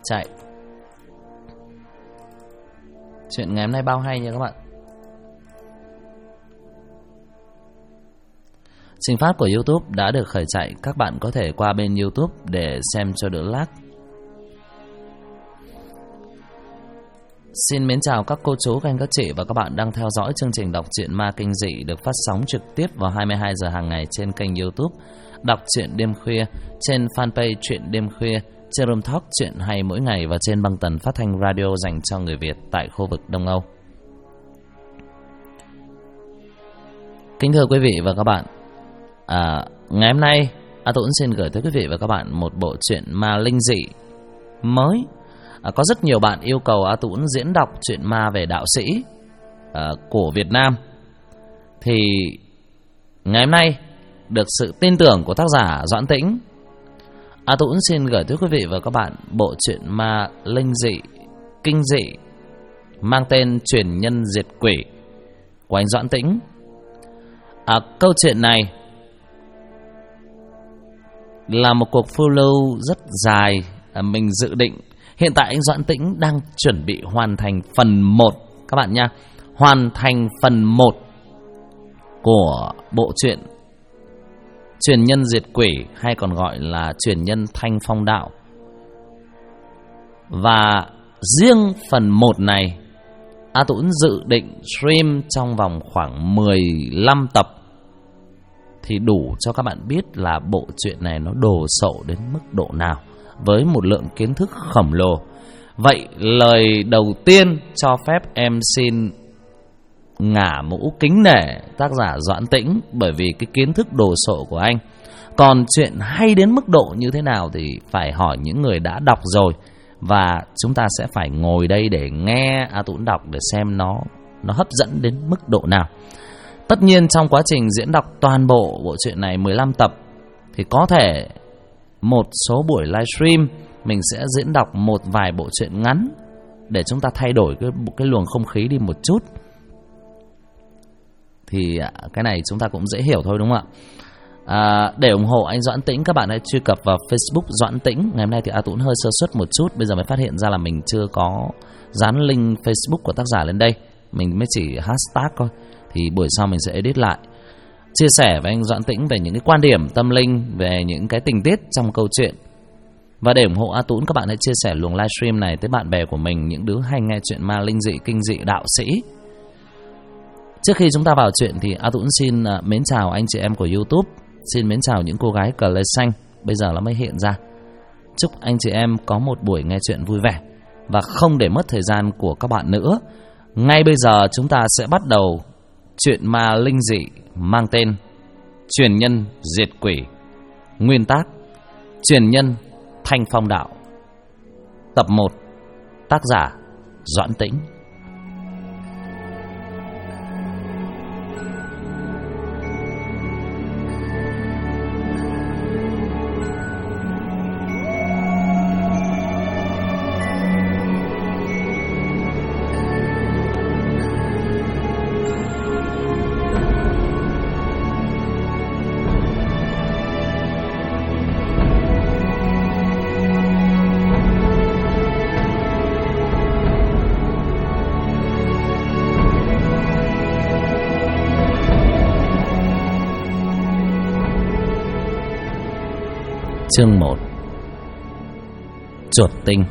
chạy. Chuyện ngày hôm nay bao hay nha các bạn. Trình phát của YouTube đã được khởi chạy. Các bạn có thể qua bên YouTube để xem cho đỡ lag. Xin mến chào các cô chú, các anh, các chị và các bạn đang theo dõi chương trình đọc truyện ma kinh dị được phát sóng trực tiếp vào 22 giờ hàng ngày trên kênh YouTube Đọc truyện đêm khuya, trên fanpage Truyện đêm khuya, trên Room Talk Truyện hay mỗi ngày và trên băng tần phát thanh radio dành cho người Việt tại khu vực Đông Âu. Kính thưa quý vị và các bạn, ngày hôm nay A Tuấn xin gửi tới quý vị và các bạn một bộ truyện ma linh dị mới. Có rất nhiều bạn yêu cầu A Tuấn diễn đọc truyện ma về đạo sĩ của Việt Nam. Thì ngày hôm nay được sự tin tưởng của tác giả Doãn Tĩnh, A Tuấn xin gửi tới quý vị và các bạn bộ truyện ma linh dị, kinh dị mang tên Truyền Nhân Diệt Quỷ của anh Doãn Tĩnh. Câu chuyện này là một cuộc phiêu lưu rất dài. Mình dự định hiện tại anh Doãn Tĩnh đang chuẩn bị hoàn thành phần 1 các bạn nha. Hoàn thành phần 1 của bộ truyện Truyền Nhân Diệt Quỷ, hay còn gọi là Truyền Nhân Thanh Phong Đạo. Và riêng phần 1 này A Tuấn dự định stream trong vòng khoảng 15 tập thì đủ cho các bạn biết là bộ truyện này nó đồ sộ đến mức độ nào, với một lượng kiến thức khổng lồ. Vậy lời đầu tiên cho phép em xin ngả mũ kính nể tác giả Doãn Tĩnh, bởi vì cái kiến thức đồ sộ của anh. Còn chuyện hay đến mức độ như thế nào thì phải hỏi những người đã đọc rồi, và chúng ta sẽ phải ngồi đây để nghe A Tuấn đọc để xem nó hấp dẫn đến mức độ nào. Tất nhiên trong quá trình diễn đọc toàn bộ bộ truyện này 15 tập thì có thể một số buổi livestream mình sẽ diễn đọc một vài bộ truyện ngắn để chúng ta thay đổi cái luồng không khí đi một chút. Thì cái này chúng ta cũng dễ hiểu thôi, đúng không ạ? Để ủng hộ anh Doãn Tĩnh, các bạn hãy truy cập vào Facebook Doãn Tĩnh. Ngày hôm nay thì A Tuấn hơi sơ suất một chút, bây giờ mới phát hiện ra là mình chưa có dán link Facebook của tác giả lên đây, mình mới chỉ hashtag thôi. Thì buổi sau mình sẽ edit lại, chia sẻ với anh Doãn Tĩnh về những cái quan điểm tâm linh, về những cái tình tiết trong câu chuyện. Và để ủng hộ A Tuấn, các bạn hãy chia sẻ luồng livestream này tới bạn bè của mình, những đứa hay nghe chuyện ma linh dị, kinh dị, đạo sĩ. Trước khi chúng ta vào chuyện thì A Tuấn xin mến chào anh chị em của YouTube, xin mến chào những cô gái cờ lê xanh, bây giờ nó mới hiện ra. Chúc anh chị em có một buổi nghe chuyện vui vẻ. Và không để mất thời gian của các bạn nữa, ngay bây giờ chúng ta sẽ bắt đầu chuyện ma linh dị mang tên Truyền Nhân Diệt Quỷ, nguyên tác Truyền Nhân Thanh Phong Đạo, tập 1, tác giả Doãn Tĩnh. Chương 1. Chuột tinh.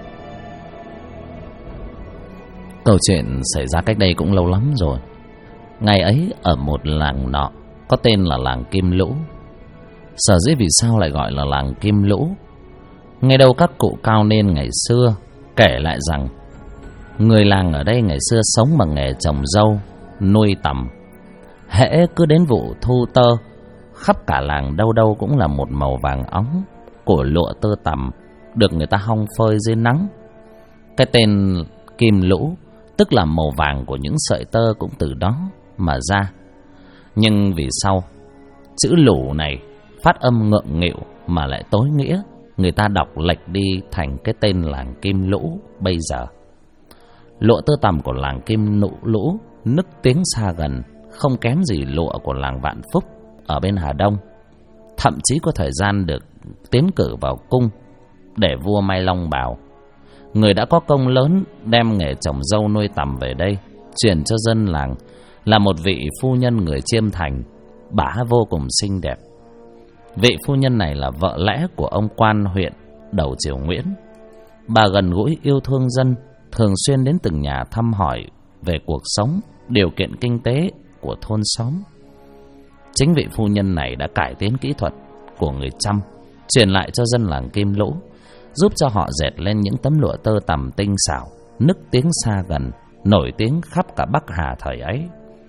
Câu chuyện xảy ra cách đây cũng lâu lắm rồi. Ngày ấy ở một làng nọ có tên là làng Kim Lũ. Sở dĩ vì sao lại gọi là làng Kim Lũ, nghe đâu các cụ cao niên ngày xưa kể lại rằng người làng ở đây ngày xưa sống bằng nghề trồng dâu, nuôi tằm. Hễ cứ đến vụ thu tơ, khắp cả làng đâu đâu cũng là một màu vàng óng của lụa tơ tằm được người ta hong phơi dưới nắng. Cái tên Kim Lũ tức là màu vàng của những sợi tơ cũng từ đó mà ra. Nhưng vì sao chữ lũ này phát âm ngượng nghịu mà lại tối nghĩa, người ta đọc lệch đi thành cái tên làng Kim Lũ bây giờ. Lụa tơ tằm của làng Kim Lũ nức tiếng xa gần, không kém gì lụa của làng Vạn Phúc ở bên Hà Đông. Thậm chí có thời gian được tiến cử vào cung để vua Mai Long bảo người đã có công lớn đem nghề trồng dâu nuôi tằm về đây truyền cho dân làng, là một vị phu nhân người Chiêm Thành. Bà vô cùng xinh đẹp. Vị phu nhân này là vợ lẽ của ông quan huyện đầu triều Nguyễn. Bà gần gũi yêu thương dân, thường xuyên đến từng nhà thăm hỏi về cuộc sống, điều kiện kinh tế của thôn xóm. Chính vị phu nhân này đã cải tiến kỹ thuật của người Chăm, truyền lại cho dân làng Kim Lũ, giúp cho họ dệt lên những tấm lụa tơ tằm tinh xảo, nức tiếng xa gần, nổi tiếng khắp cả Bắc Hà thời ấy.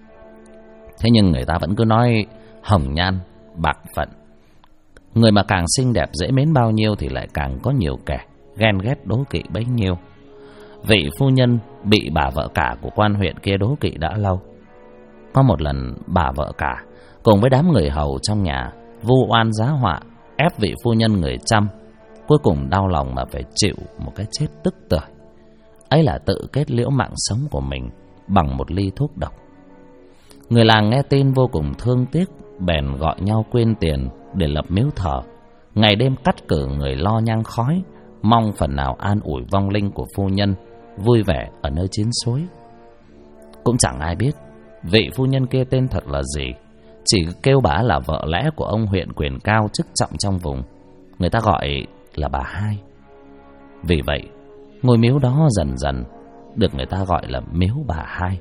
Thế nhưng người ta vẫn cứ nói hồng nhan bạc phận. Người mà càng xinh đẹp dễ mến bao nhiêu thì lại càng có nhiều kẻ ghen ghét đố kỵ bấy nhiêu. Vị phu nhân bị bà vợ cả của quan huyện kia đố kỵ đã lâu. Có một lần bà vợ cả cùng với đám người hầu trong nhà vu oan giá họa, ép vị phu nhân người Chăm, cuối cùng đau lòng mà phải chịu một cái chết tức tưởi. Ấy là tự kết liễu mạng sống của mình bằng một ly thuốc độc. Người làng nghe tin vô cùng thương tiếc, bèn gọi nhau quyên tiền để lập miếu thờ, ngày đêm cắt cử người lo nhang khói, mong phần nào an ủi vong linh của phu nhân vui vẻ ở nơi chiến suối. Cũng chẳng ai biết vị phu nhân kia tên thật là gì, chỉ kêu bà là vợ lẽ của ông huyện quyền cao chức trọng trong vùng, người ta gọi là bà Hai. Vì vậy ngôi miếu đó dần dần được người ta gọi là miếu bà Hai.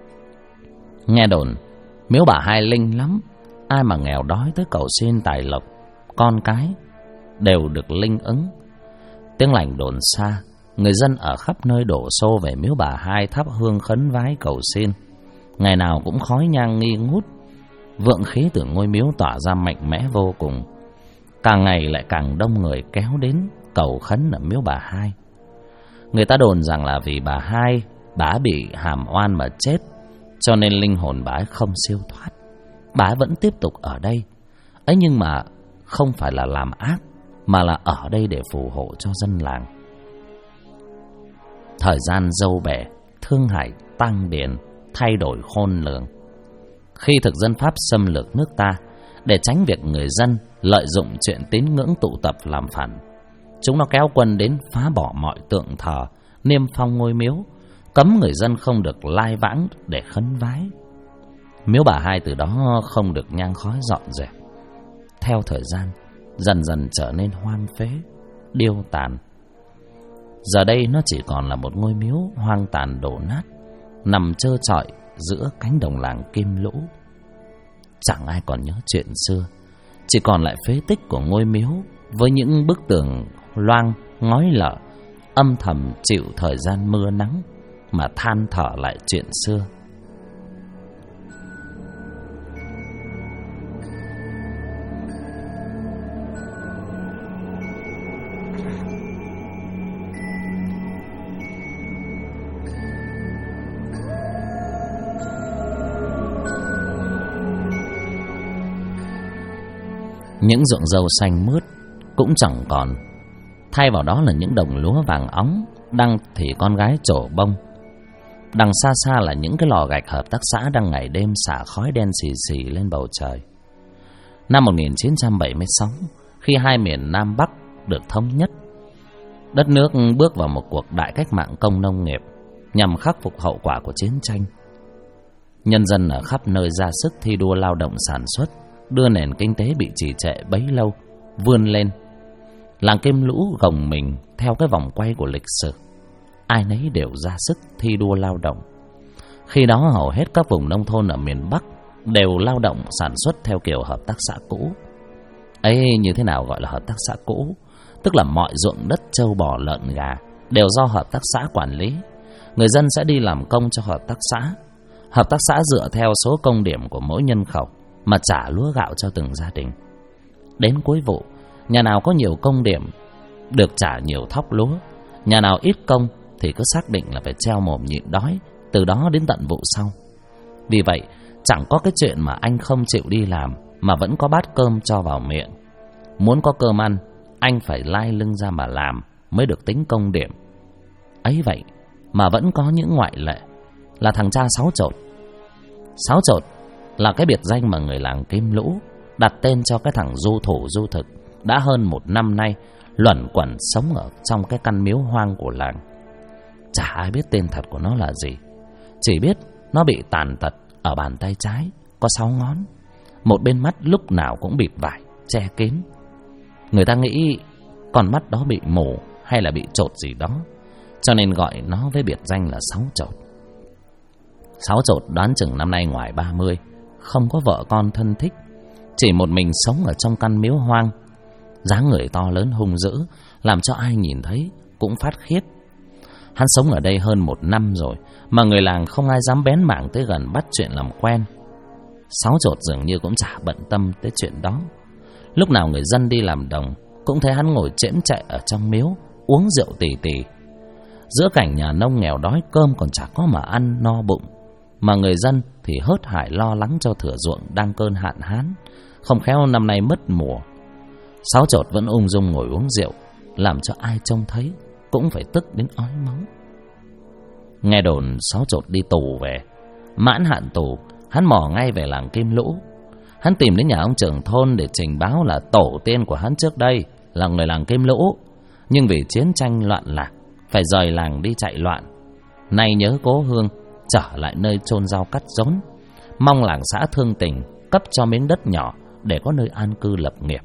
Nghe đồn miếu bà Hai linh lắm, ai mà nghèo đói tới cầu xin tài lộc, con cái đều được linh ứng. Tiếng lành đồn xa, người dân ở khắp nơi đổ xô về miếu bà Hai thắp hương khấn vái cầu xin. Ngày nào cũng khói nhang nghi ngút, vượng khí từ ngôi miếu tỏa ra mạnh mẽ vô cùng. Càng ngày lại càng đông người kéo đến cầu khấn ở miếu bà Hai. Người ta đồn rằng là vì bà Hai, bà bị hàm oan mà chết, cho nên linh hồn bà ấy không siêu thoát. Bà ấy vẫn tiếp tục ở đây ấy, nhưng mà không phải là làm ác, mà là ở đây để phù hộ cho dân làng. Thời gian dâu bẻ, thương hại tăng điền, thay đổi khôn lường. Khi thực dân Pháp xâm lược nước ta, để tránh việc người dân lợi dụng chuyện tín ngưỡng tụ tập làm phản, chúng nó kéo quân đến phá bỏ mọi tượng thờ, niêm phong ngôi miếu, cấm người dân không được lai vãng để khấn vái. Miếu bà Hai từ đó không được nhang khói dọn dẹp. Theo thời gian dần dần trở nên hoang phế, điêu tàn. Giờ đây nó chỉ còn là một ngôi miếu hoang tàn đổ nát, nằm trơ trọi giữa cánh đồng làng Kim Lũ. Chẳng ai còn nhớ chuyện xưa, chỉ còn lại phế tích của ngôi miếu với những bức tường loang ngói lở, âm thầm chịu thời gian mưa nắng mà than thở lại chuyện xưa. Những ruộng dâu xanh mướt cũng chẳng còn, thay vào đó là những đồng lúa vàng óng đang thì con gái trổ bông. Đằng xa xa là những cái lò gạch hợp tác xã đang ngày đêm xả khói đen xì xì lên bầu trời. Năm 1976, khi hai miền Nam Bắc được thống nhất, đất nước bước vào một cuộc đại cách mạng công nông nghiệp nhằm khắc phục hậu quả của chiến tranh. Nhân dân ở khắp nơi ra sức thi đua lao động sản xuất, đưa nền kinh tế bị trì trệ bấy lâu vươn lên. Làng Kim Lũ gồng mình theo cái vòng quay của lịch sử, ai nấy đều ra sức thi đua lao động. Khi đó hầu hết các vùng nông thôn ở miền Bắc đều lao động sản xuất theo kiểu hợp tác xã cũ. Ấy, như thế nào gọi là hợp tác xã cũ? Tức là mọi ruộng đất trâu bò lợn gà đều do hợp tác xã quản lý. Người dân sẽ đi làm công cho hợp tác xã. Hợp tác xã dựa theo số công điểm của mỗi nhân khẩu mà trả lúa gạo cho từng gia đình. Đến cuối vụ, nhà nào có nhiều công điểm được trả nhiều thóc lúa, nhà nào ít công thì cứ xác định là phải treo mồm nhịn đói, từ đó đến tận vụ sau. Vì vậy chẳng có cái chuyện mà anh không chịu đi làm mà vẫn có bát cơm cho vào miệng. Muốn có cơm ăn, anh phải lai lưng ra mà làm mới được tính công điểm. Ấy vậy mà vẫn có những ngoại lệ, là thằng cha sáu chột. Sáu chột là cái biệt danh mà người làng Kim Lũ đặt tên cho cái thằng du thủ du thực đã hơn 1 năm nay luẩn quẩn sống ở trong cái căn miếu hoang của làng. Chả ai biết tên thật của nó là gì, chỉ biết nó bị tàn tật ở bàn tay trái có 6 ngón, một bên mắt lúc nào cũng bịt vải che kín. Người ta nghĩ con mắt đó bị mù hay là bị trột gì đó, cho nên gọi nó với biệt danh là Sáu Trột. Sáu Trột đoán chừng năm nay ngoài 30, không có vợ con thân thích, chỉ một mình sống ở trong căn miếu hoang. Dáng người to lớn hung dữ, làm cho ai nhìn thấy cũng phát khiếp. Hắn sống ở đây hơn 1 năm rồi, mà người làng không ai dám bén mảng tới gần bắt chuyện làm quen. Sáu Trột dường như cũng chả bận tâm tới chuyện đó. Lúc nào người dân đi làm đồng cũng thấy hắn ngồi chễm chệ ở trong miếu uống rượu tì tì. Giữa cảnh nhà nông nghèo đói cơm còn chả có mà ăn no bụng, mà người dân thì hớt hải lo lắng cho thửa ruộng đang cơn hạn hán, không khéo năm nay mất mùa. Sáu Trột vẫn ung dung ngồi uống rượu, làm cho ai trông thấy cũng phải tức đến ói máu. Nghe đồn Sáu Trột đi tù về, mãn hạn tù hắn mò ngay về làng Kim Lũ. Hắn tìm đến nhà ông trưởng thôn để trình báo là tổ tiên của hắn trước đây là người làng Kim Lũ, nhưng vì chiến tranh loạn lạc phải rời làng đi chạy loạn. Nay nhớ cố hương, trở lại nơi chôn rau cắt rốn, mong làng xã thương tình cấp cho miếng đất nhỏ để có nơi an cư lập nghiệp.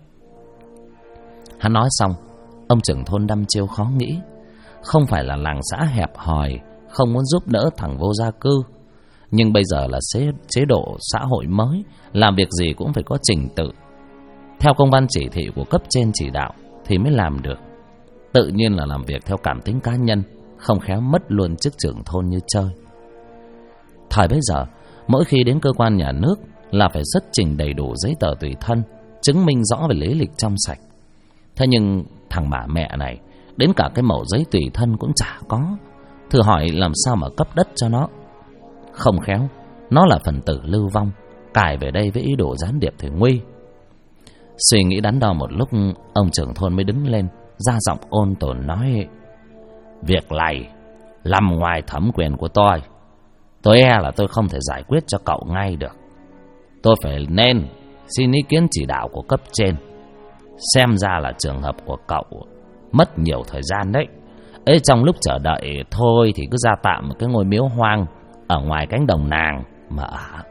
Hắn nói xong, ông trưởng thôn đăm chiêu khó nghĩ. Không phải là làng xã hẹp hòi không muốn giúp đỡ thằng vô gia cư, nhưng bây giờ là chế độ xã hội mới, làm việc gì cũng phải có trình tự, theo công văn chỉ thị của cấp trên chỉ đạo thì mới làm được. Tự nhiên là làm việc theo cảm tính cá nhân, không khéo mất luôn chức trưởng thôn như chơi. Thời bấy giờ, mỗi khi đến cơ quan nhà nước là phải xuất trình đầy đủ giấy tờ tùy thân, chứng minh rõ về lý lịch trong sạch. Thế nhưng thằng bà mẹ này đến cả cái mẩu giấy tùy thân cũng chả có, thử hỏi làm sao mà cấp đất cho nó. Không khéo nó là phần tử lưu vong, cài về đây với ý đồ gián điệp thì nguy. Suy nghĩ đắn đo một lúc, ông trưởng thôn mới đứng lên, ra giọng ôn tồn nói: việc này nằm ngoài thẩm quyền của tôi e là tôi không thể giải quyết cho cậu ngay được. Tôi phải nên xin ý kiến chỉ đạo của cấp trên. Xem ra là trường hợp của cậu mất nhiều thời gian đấy. Ấy, trong lúc chờ đợi thôi thì cứ ra tạm một cái ngôi miếu hoang ở ngoài cánh đồng nàng mà ở.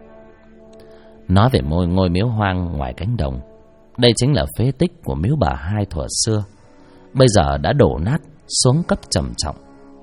Nói về ngôi miếu hoang ngoài cánh đồng, đây chính là phế tích của miếu bà Hai thuở xưa, bây giờ đã đổ nát xuống cấp trầm trọng.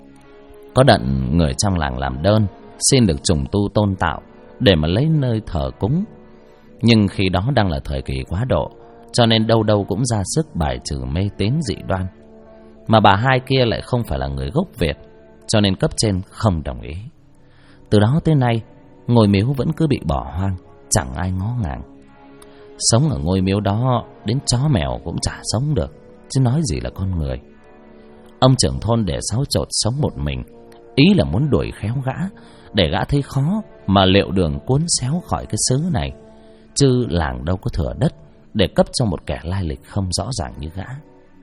Có đận người trong làng làm đơn xin được trùng tu tôn tạo để mà lấy nơi thờ cúng, nhưng khi đó đang là thời kỳ quá độ, cho nên đâu đâu cũng ra sức bài trừ mê tín dị đoan. Mà bà Hai kia lại không phải là người gốc Việt, cho nên cấp trên không đồng ý. Từ đó tới nay, ngôi miếu vẫn cứ bị bỏ hoang, chẳng ai ngó ngàng. Sống ở ngôi miếu đó đến chó mèo cũng chả sống được, chứ nói gì là con người. Ông trưởng thôn để Sáu Trột sống một mình, ý là muốn đuổi khéo gã, để gã thấy khó mà liệu đường cuốn xéo khỏi cái xứ này, chứ làng đâu có thừa đất để cấp cho một kẻ lai lịch không rõ ràng như gã.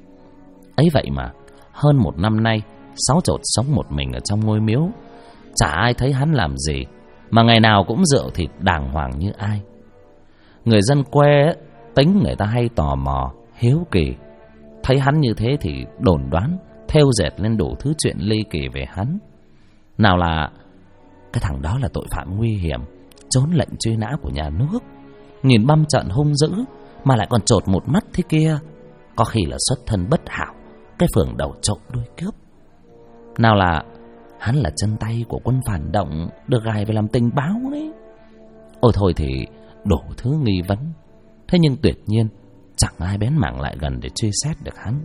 Ấy vậy mà hơn 1 năm nay, Sáu Trột sống một mình ở trong ngôi miếu, chả ai thấy hắn làm gì, mà ngày nào cũng rượu thịt đàng hoàng như ai. Người dân quê tính người ta hay tò mò, hiếu kỳ, thấy hắn như thế thì đồn đoán, thêu dệt lên đủ thứ chuyện ly kỳ về hắn. Nào là cái thằng đó là tội phạm nguy hiểm, trốn lệnh truy nã của nhà nước, nhìn băm trận hung dữ mà lại còn trột một mắt thế kia, có khi là xuất thân bất hảo, cái phường đầu trộm đuôi cướp. Nào là hắn là chân tay của quân phản động được gài về làm tình báo ấy. Ôi thôi thì đủ thứ nghi vấn. Thế nhưng tuyệt nhiên chẳng ai bén mảng lại gần để truy xét được hắn.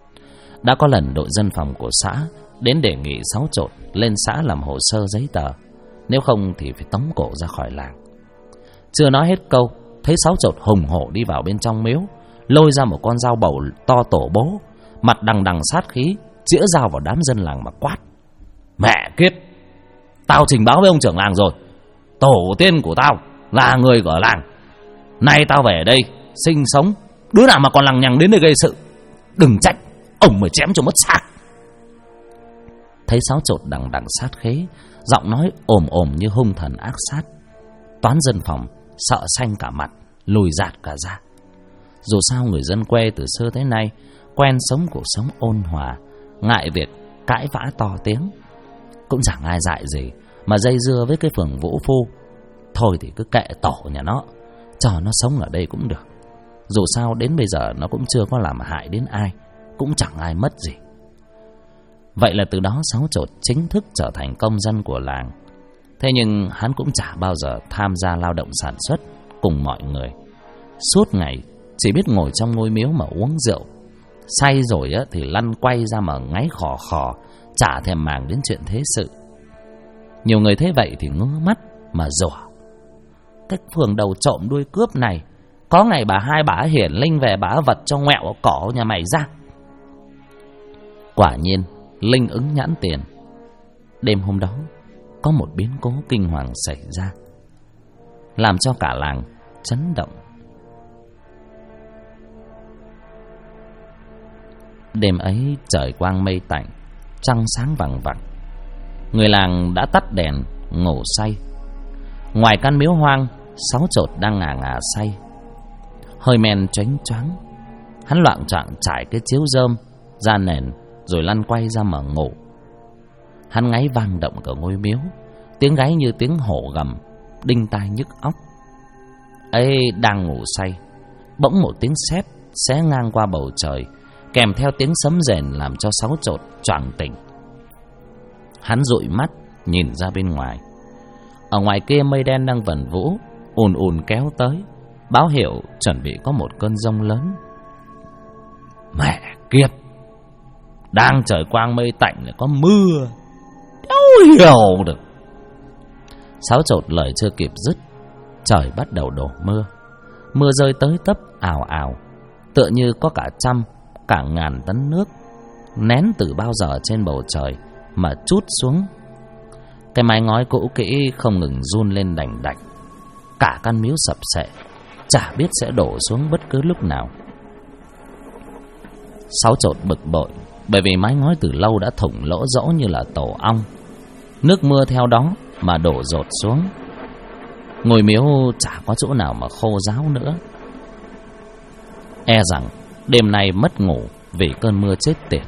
Đã có lần đội dân phòng của xã đến đề nghị Sáu Trột lên xã làm hồ sơ giấy tờ, nếu không thì phải tống cổ ra khỏi làng. Chưa nói hết câu, thấy Sáu Trột hùng hổ đi vào bên trong miếu, lôi ra một con dao bầu to tổ bố, mặt đằng đằng sát khí, chĩa dao vào đám dân làng mà quát: mẹ kiếp, tao trình báo với ông trưởng làng rồi, tổ tiên của tao là người ở làng, nay tao về đây sinh sống, đứa nào mà còn lằng nhằng đến đây gây sự, đừng trách ông mới chém cho mất xác. Thấy Sáu Trột đằng đằng sát khí, giọng nói ồm ồm như hung thần ác sát, toán dân phòng sợ xanh cả mặt, lùi giạt cả ra. Dù sao người dân quê từ xưa tới nay quen sống cuộc sống ôn hòa, ngại việc cãi vã to tiếng. Cũng chẳng ai dạy gì mà dây dưa với cái phường vũ phu. Thôi thì cứ kệ tổ nhà nó, cho nó sống ở đây cũng được. Dù sao đến bây giờ nó cũng chưa có làm hại đến ai, cũng chẳng ai mất gì. Vậy là từ đó Sáu Chột chính thức trở thành công dân của làng. Thế nhưng hắn cũng chả bao giờ tham gia lao động sản xuất cùng mọi người. Suốt ngày chỉ biết ngồi trong ngôi miếu mà uống rượu. Say rồi thì lăn quay ra mà ngáy khò khò, chả thèm màng đến chuyện thế sự. Nhiều người thấy vậy thì ngứa mắt mà rủa: cái phường đầu trộm đuôi cướp này, có ngày hai bà hiển linh về bà vật cho ngoẹo cỏ nhà mày ra. Quả nhiên linh ứng nhãn tiền. Đêm hôm đó có một biến cố kinh hoàng xảy ra, làm cho cả làng chấn động. Đêm ấy trời quang mây tạnh, trăng sáng vằng vặc. Người làng đã tắt đèn ngủ say. Ngoài căn miếu hoang, Sáu Chột đang ngà ngà say, hơi men choáng choáng. Hắn loạng choạng trải cái chiếu rơm ra nền rồi lăn quay ra mà ngủ. Hắn ngáy vang động cả ngôi miếu, tiếng gáy như tiếng hổ gầm, đinh tai nhức óc. Ấy đang ngủ say, bỗng một tiếng sét xé ngang qua bầu trời, kèm theo tiếng sấm rền làm cho Sáu Chột choàng tỉnh. Hắn dụi mắt nhìn ra bên ngoài. Ở ngoài kia mây đen đang vần vũ, ùn ùn kéo tới, báo hiệu chuẩn bị có một cơn giông lớn. Mẹ kiếp, đang trời quang mây tạnh lại có mưa, đâu hiểu được. Sáu Chột lời chưa kịp dứt, trời bắt đầu đổ mưa. Mưa rơi tới tấp ào ào, tựa như có cả trăm, cả ngàn tấn nước nén từ bao giờ trên bầu trời mà trút xuống. Cái mái ngói cũ kỹ không ngừng run lên đành đạch. Cả căn miếu sập sệ, chả biết sẽ đổ xuống bất cứ lúc nào. Sáu Chột bực bội, bởi vì mái ngói từ lâu đã thủng lỗ rỗ như là tổ ong. Nước mưa theo đó mà đổ dột xuống. Ngôi miếu chả có chỗ nào mà khô ráo nữa. E rằng đêm nay mất ngủ vì cơn mưa chết tiệt.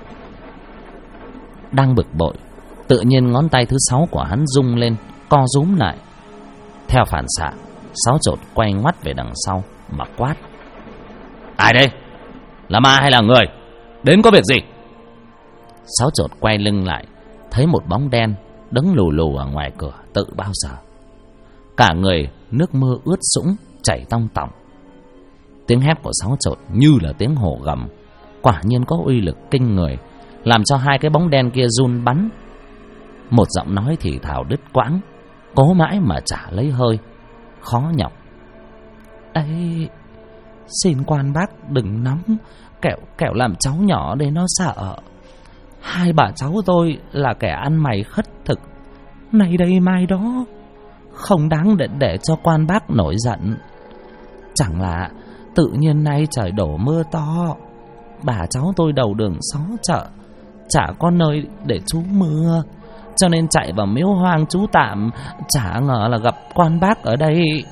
Đang bực bội, tự nhiên ngón tay thứ 6 của hắn rung lên, co rúm lại. Theo phản xạ, Sáu Chột quay ngoắt về đằng sau mà quát: ai đây? Là ma hay là người? Đến có việc gì? Sáu Chột quay lưng lại, thấy một bóng đen đứng lù lù ở ngoài cửa tự bao giờ. Cả người nước mưa ướt sũng chảy tong tỏng. Tiếng hét của Sáu Chột như là tiếng hổ gầm, quả nhiên có uy lực kinh người, làm cho hai cái bóng đen kia run bắn. Một giọng nói thì thào đứt quãng, cố mãi mà chả lấy hơi, khó nhọc: ấy, xin quan bác đừng nóng, kẻo làm cháu nhỏ để nó sợ. Hai bà cháu tôi là kẻ ăn mày khất thực, nay đây mai đó, không đáng để cho quan bác nổi giận. Chẳng là tự nhiên nay trời đổ mưa to, bà cháu tôi đầu đường xó chợ, chả có nơi để trú mưa, cho nên chạy vào miếu hoang trú tạm, chả ngờ là gặp quan bác ở đây.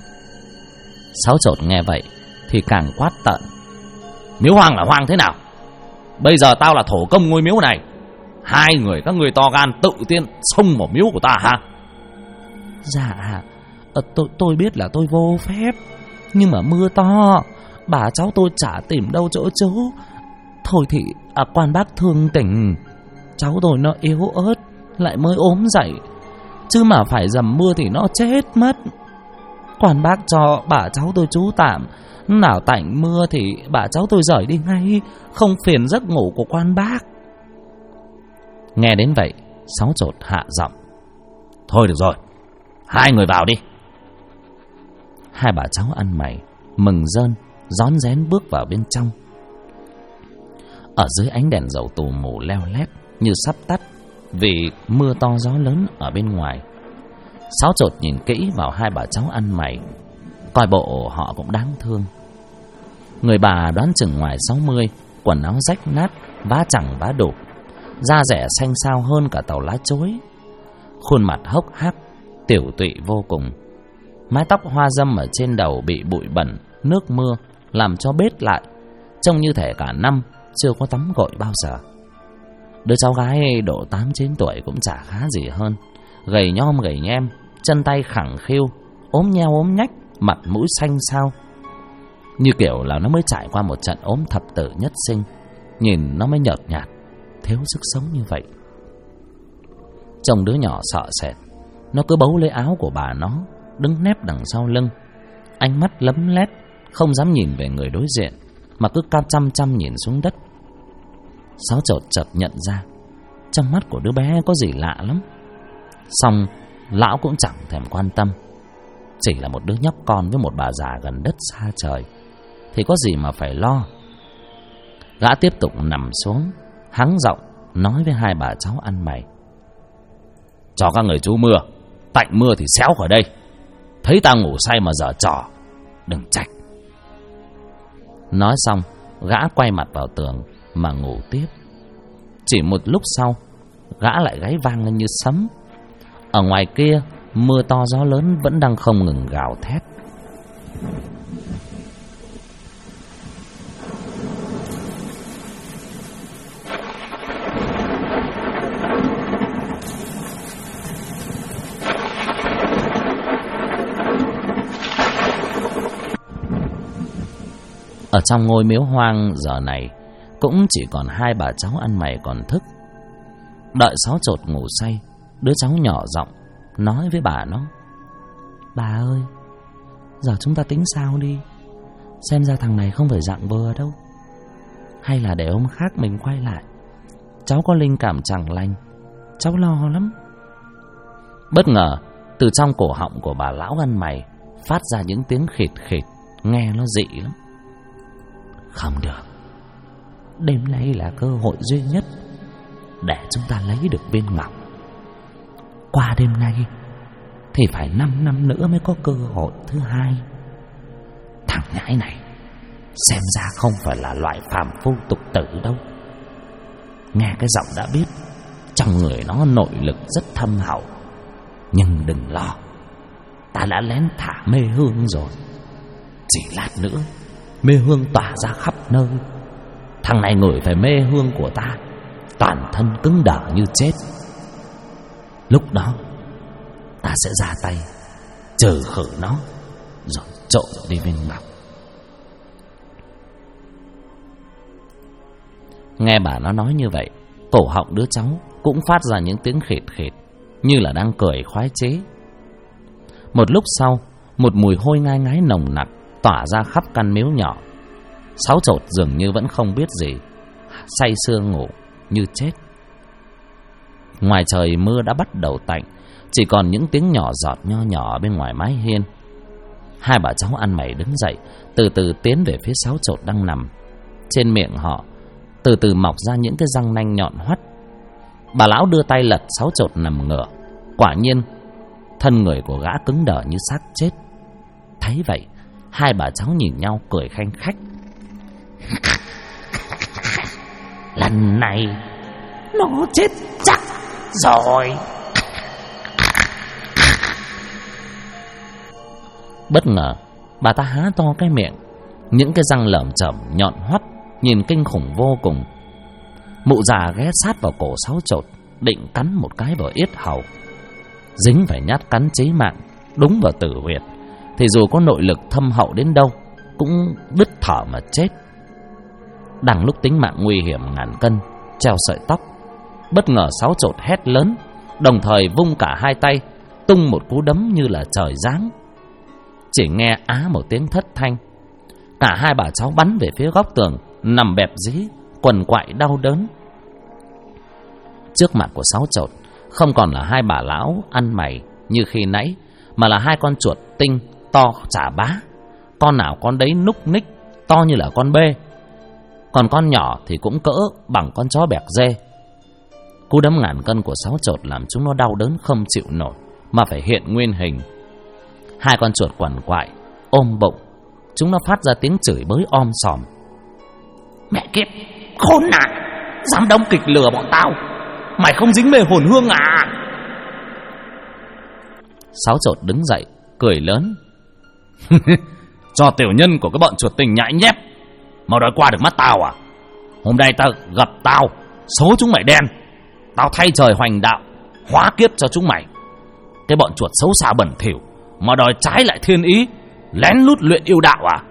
Sáu Chột nghe vậy thì càng quát tợn: miếu hoang là hoang thế nào? Bây giờ tao là thổ công ngôi miếu này, hai người các ngươi to gan tự tiên xông vào miếu của ta hả? Dạ, tôi biết là tôi vô phép, nhưng mà mưa to, bà cháu tôi chả tìm đâu chỗ trú. Thôi thì quan bác thương tình, cháu tôi nó yếu ớt lại mới ốm dậy, chứ mà phải dầm mưa thì nó chết mất. Quan bác cho bà cháu tôi trú tạm, nào tạnh mưa thì bà cháu tôi rời đi ngay, không phiền giấc ngủ của quan bác. Nghe đến vậy, Sáu Chột hạ giọng: thôi được rồi, hai người vào đi. Hai bà cháu ăn mày mừng rơn rón rén bước vào bên trong. Ở dưới ánh đèn dầu tù mù leo lét như sắp tắt vì mưa to gió lớn ở bên ngoài, Sáu Chột nhìn kỹ vào hai bà cháu ăn mày, coi bộ họ cũng đáng thương. Người bà đoán chừng ngoài 60, quần áo rách nát, vá chẳng vá đục, da rẻ xanh xao hơn cả tàu lá chối, khuôn mặt hốc hác, tiểu tụy vô cùng. Mái tóc hoa râm ở trên đầu bị bụi bẩn, nước mưa làm cho bết lại, trông như thể cả năm chưa có tắm gội bao giờ. Đứa cháu gái độ 8-9 tuổi cũng chả khá gì hơn, gầy nhom gầy nhem, chân tay khẳng khiu, ốm nheo ốm nhách, mặt mũi xanh xao, như kiểu là nó mới trải qua một trận ốm thập tử nhất sinh. Nhìn nó mới nhợt nhạt, thiếu sức sống như vậy. Trông đứa nhỏ sợ sệt, nó cứ bấu lấy áo của bà nó, đứng nép đằng sau lưng, ánh mắt lấm lét, không dám nhìn về người đối diện, mà cứ chăm chăm nhìn xuống đất. Sáu Chột chợt nhận ra trong mắt của đứa bé có gì lạ lắm. Xong lão cũng chẳng thèm quan tâm, chỉ là một đứa nhóc con với một bà già gần đất xa trời, thì có gì mà phải lo. Gã tiếp tục nằm xuống, hắng giọng nói với hai bà cháu ăn mày: cho các người chú mưa, tạnh mưa thì xéo khỏi đây. Thấy ta ngủ say mà giở trò, đừng trách. Nói xong, gã quay mặt vào tường mà ngủ tiếp. Chỉ một lúc sau, gã lại gáy vang lên như sấm. Ở ngoài kia, mưa to gió lớn vẫn đang không ngừng gào thét. Ở trong ngôi miếu hoang giờ này cũng chỉ còn hai bà cháu ăn mày còn thức. Đợi Sáu Chột ngủ say, đứa cháu nhỏ giọng nói với bà nó: bà ơi, giờ chúng ta tính sao đi? Xem ra thằng này không phải dạng vừa đâu. Hay là để hôm khác mình quay lại? Cháu có linh cảm chẳng lành, cháu lo lắm. Bất ngờ từ trong cổ họng của bà lão ăn mày phát ra những tiếng khịt khịt, nghe nó dị lắm. Không được, đêm nay là cơ hội duy nhất để chúng ta lấy được viên ngọc. Qua đêm nay thì phải 5 năm nữa mới có cơ hội thứ hai. Thằng nhãi này xem ra không phải là loại phàm phu tục tử đâu. Nghe cái giọng đã biết trong người nó nội lực rất thâm hậu. Nhưng đừng lo, ta đã lén thả mê hương rồi. Chỉ lát nữa mê hương tỏa ra khắp nơi. Thằng này ngửi phải mê hương của ta, toàn thân cứng đờ như chết. Lúc đó ta sẽ ra tay trừ khử nó, rồi trộm đi viên ngọc. Nghe bà nó nói như vậy, cổ họng đứa cháu cũng phát ra những tiếng khịt khịt, như là đang cười khoái chế. Một lúc sau, một mùi hôi ngai ngái nồng nặc tỏa ra khắp căn miếu nhỏ. Sáu Chột dường như vẫn không biết gì, say sưa ngủ như chết. Ngoài trời mưa đã bắt đầu tạnh, chỉ còn những tiếng nhỏ giọt nho nhỏ bên ngoài mái hiên. Hai bà cháu ăn mày đứng dậy, từ từ tiến về phía Sáu Chột đang nằm. Trên miệng họ từ từ mọc ra những cái răng nanh nhọn hoắt. Bà lão đưa tay lật Sáu Chột nằm ngửa. Quả nhiên thân người của gã cứng đờ như xác chết. Thấy vậy, hai bà cháu nhìn nhau cười khanh khách. Lần này nó chết chắc rồi. Bất ngờ bà ta há to cái miệng, những cái răng lởm chởm nhọn hoắt nhìn kinh khủng vô cùng. Mụ già ghé sát vào cổ Sáu Chột, định cắn một cái vào yết hầu. Dính phải nhát cắn chí mạng đúng vào tử huyệt, thì dù có nội lực thâm hậu đến đâu cũng đứt thở mà chết. Đang lúc tính mạng nguy hiểm ngàn cân treo sợi tóc, bất ngờ Sáu Chột hét lớn, đồng thời vung cả hai tay tung một cú đấm như là trời giáng. Chỉ nghe á một tiếng thất thanh, cả hai bà cháu bắn về phía góc tường, nằm bẹp dí quằn quại đau đớn. Trước mặt của Sáu Chột không còn là hai bà lão ăn mày như khi nãy, mà là hai con chuột tinh to chả bá. Con nào con đấy núc ních to như là con bê, còn con nhỏ thì cũng cỡ bằng con chó bẹc dê. Cú đấm ngàn cân của Sáu Chột làm chúng nó đau đớn không chịu nổi, mà phải hiện nguyên hình. Hai con chuột quằn quại ôm bụng, chúng nó phát ra tiếng chửi bới om sòm. Mẹ kiếp, khốn nạn, dám đóng kịch lừa bọn tao, mày không dính mê hồn hương à? Sáu Chột đứng dậy cười lớn. cho tiểu nhân của cái bọn chuột tinh nhãi nhép mà đòi qua được mắt tao à? Hôm nay tao gặp tao, số chúng mày đen, tao thay trời hoành đạo, hóa kiếp cho chúng mày. Cái bọn chuột xấu xa bẩn thỉu mà đòi trái lại thiên ý, lén lút luyện yêu đạo à?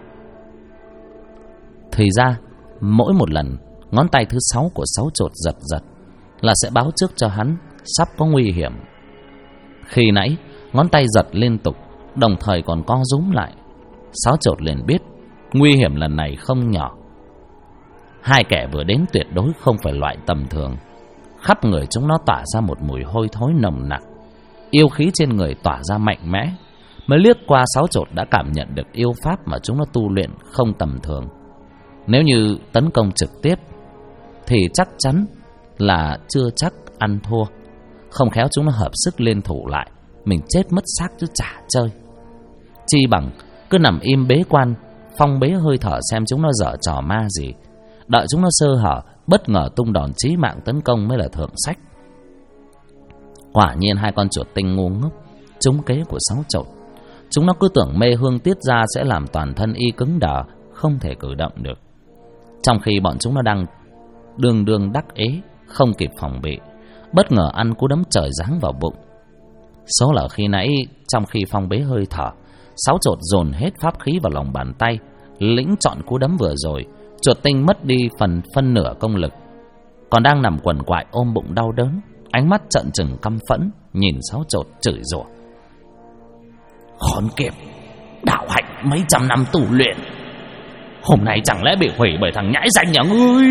Thì ra mỗi một lần ngón tay thứ 6 của sáu chột giật giật là sẽ báo trước cho hắn sắp có nguy hiểm. Khi nãy ngón tay giật liên tục, đồng thời còn co rúm lại. Sáu chột liền biết nguy hiểm lần này không nhỏ. Hai kẻ vừa đến tuyệt đối không phải loại tầm thường. Khắp người chúng nó tỏa ra một mùi hôi thối nồng nặc, yêu khí trên người tỏa ra mạnh mẽ. Mới liếc qua sáu chột đã cảm nhận được yêu pháp mà chúng nó tu luyện không tầm thường. Nếu như tấn công trực tiếp thì chắc chắn là chưa chắc ăn thua. Không khéo chúng nó hợp sức liên thủ lại, mình chết mất xác chứ chả chơi. Chi bằng cứ nằm im bế quan, phong bế hơi thở xem chúng nó dở trò ma gì. Đợi chúng nó sơ hở, bất ngờ tung đòn chí mạng tấn công mới là thượng sách. Quả nhiên hai con chuột tinh ngu ngốc trúng kế của sáu chột. Chúng nó cứ tưởng mê hương tiết ra sẽ làm toàn thân y cứng đờ, không thể cử động được. Trong khi bọn chúng nó đang đương đắc ế, không kịp phòng bị, bất ngờ ăn cú đấm trời giáng vào bụng. Số là khi nãy trong khi phong bế hơi thở, sáu chột dồn hết pháp khí vào lòng bàn tay, lĩnh chọn cú đấm vừa rồi. Chuột tinh mất đi phân nửa công lực, còn đang nằm quằn quại ôm bụng đau đớn, ánh mắt trợn trừng căm phẫn nhìn sáu chột chửi rủa. Khốn kiếp, đạo hạnh mấy trăm năm tu luyện, hôm nay chẳng lẽ bị hủy bởi thằng nhãi danh nhà ngươi?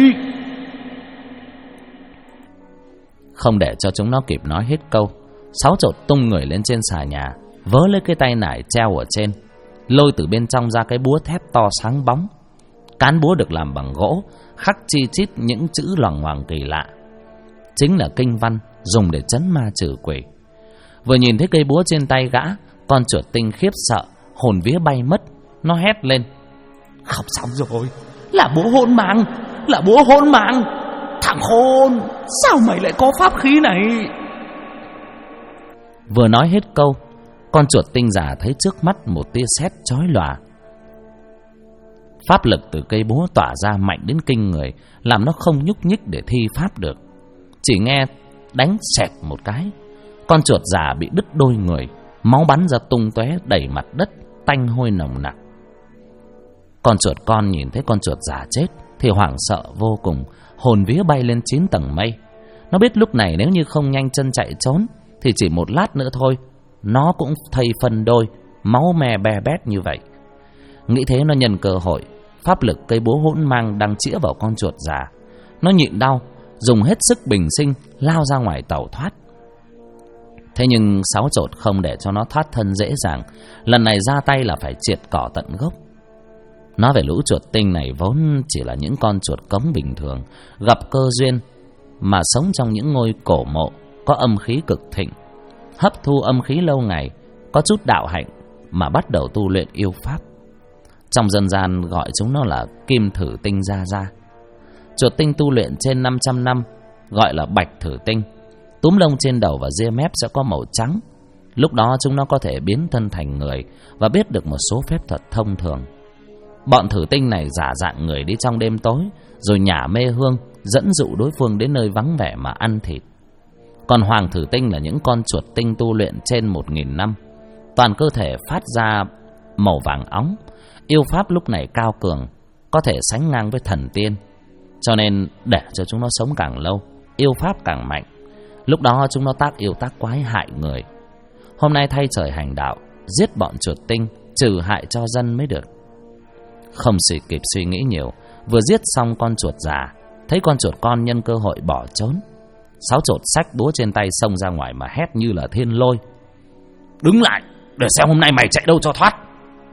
Không để cho chúng nó kịp nói hết câu, sáu chột tung người lên trên xà nhà, vớ lấy cái tay nải treo ở trên, lôi từ bên trong ra cái búa thép to sáng bóng. Cán búa được làm bằng gỗ, khắc chi chít những chữ loằng ngoằng kỳ lạ, chính là kinh văn dùng để trấn ma trừ quỷ. Vừa nhìn thấy cây búa trên tay gã, con chuột tinh khiếp sợ, hồn vía bay mất. Nó hét lên: không xong rồi, là búa hỗn mang, là búa hỗn mang. Thằng khôn, sao mày lại có pháp khí này? Vừa nói hết câu, con chuột tinh già thấy trước mắt một tia sét chói lòa. Pháp lực từ cây búa tỏa ra mạnh đến kinh người, làm nó không nhúc nhích để thi pháp được. Chỉ nghe đánh xẹt một cái, con chuột già bị đứt đôi người, máu bắn ra tung tóe đầy mặt đất, tanh hôi nồng nặc. Con chuột con nhìn thấy con chuột già chết thì hoảng sợ vô cùng, hồn vía bay lên 9 tầng mây. Nó biết lúc này nếu như không nhanh chân chạy trốn thì chỉ một lát nữa thôi nó cũng thây phân đôi, máu me be bét như vậy. Nghĩ thế nó nhân cơ hội, pháp lực cây búa hỗn mang đang chĩa vào con chuột già. Nó nhịn đau, dùng hết sức bình sinh lao ra ngoài tẩu thoát. Thế nhưng sáu chột không để cho nó thoát thân dễ dàng, lần này ra tay là phải triệt cỏ tận gốc. Nói về lũ chuột tinh này vốn chỉ là những con chuột cống bình thường, gặp cơ duyên mà sống trong những ngôi cổ mộ có âm khí cực thịnh, hấp thu âm khí lâu ngày, có chút đạo hạnh mà bắt đầu tu luyện yêu pháp. Trong dân gian gọi chúng nó là kim thử tinh gia gia. Chuột tinh tu luyện trên 500 năm gọi là bạch thử tinh. Túm lông trên đầu và ria mép sẽ có màu trắng. Lúc đó chúng nó có thể biến thân thành người và biết được một số phép thuật thông thường. Bọn thử tinh này giả dạng người đi trong đêm tối, rồi nhả mê hương, dẫn dụ đối phương đến nơi vắng vẻ mà ăn thịt. Còn hoàng thử tinh là những con chuột tinh tu luyện trên 1000 năm, toàn cơ thể phát ra màu vàng óng. Yêu pháp lúc này cao cường, có thể sánh ngang với thần tiên. Cho nên để cho chúng nó sống càng lâu, yêu pháp càng mạnh. Lúc đó chúng nó tác yêu tác quái hại người. Hôm nay thay trời hành đạo, giết bọn chuột tinh, trừ hại cho dân mới được. Không kịp suy nghĩ nhiều, vừa giết xong con chuột già, thấy con chuột con nhân cơ hội bỏ trốn. Sáu chột xách búa trên tay xông ra ngoài mà hét như là thiên lôi: đứng lại, để xem hôm nay mày chạy đâu cho thoát.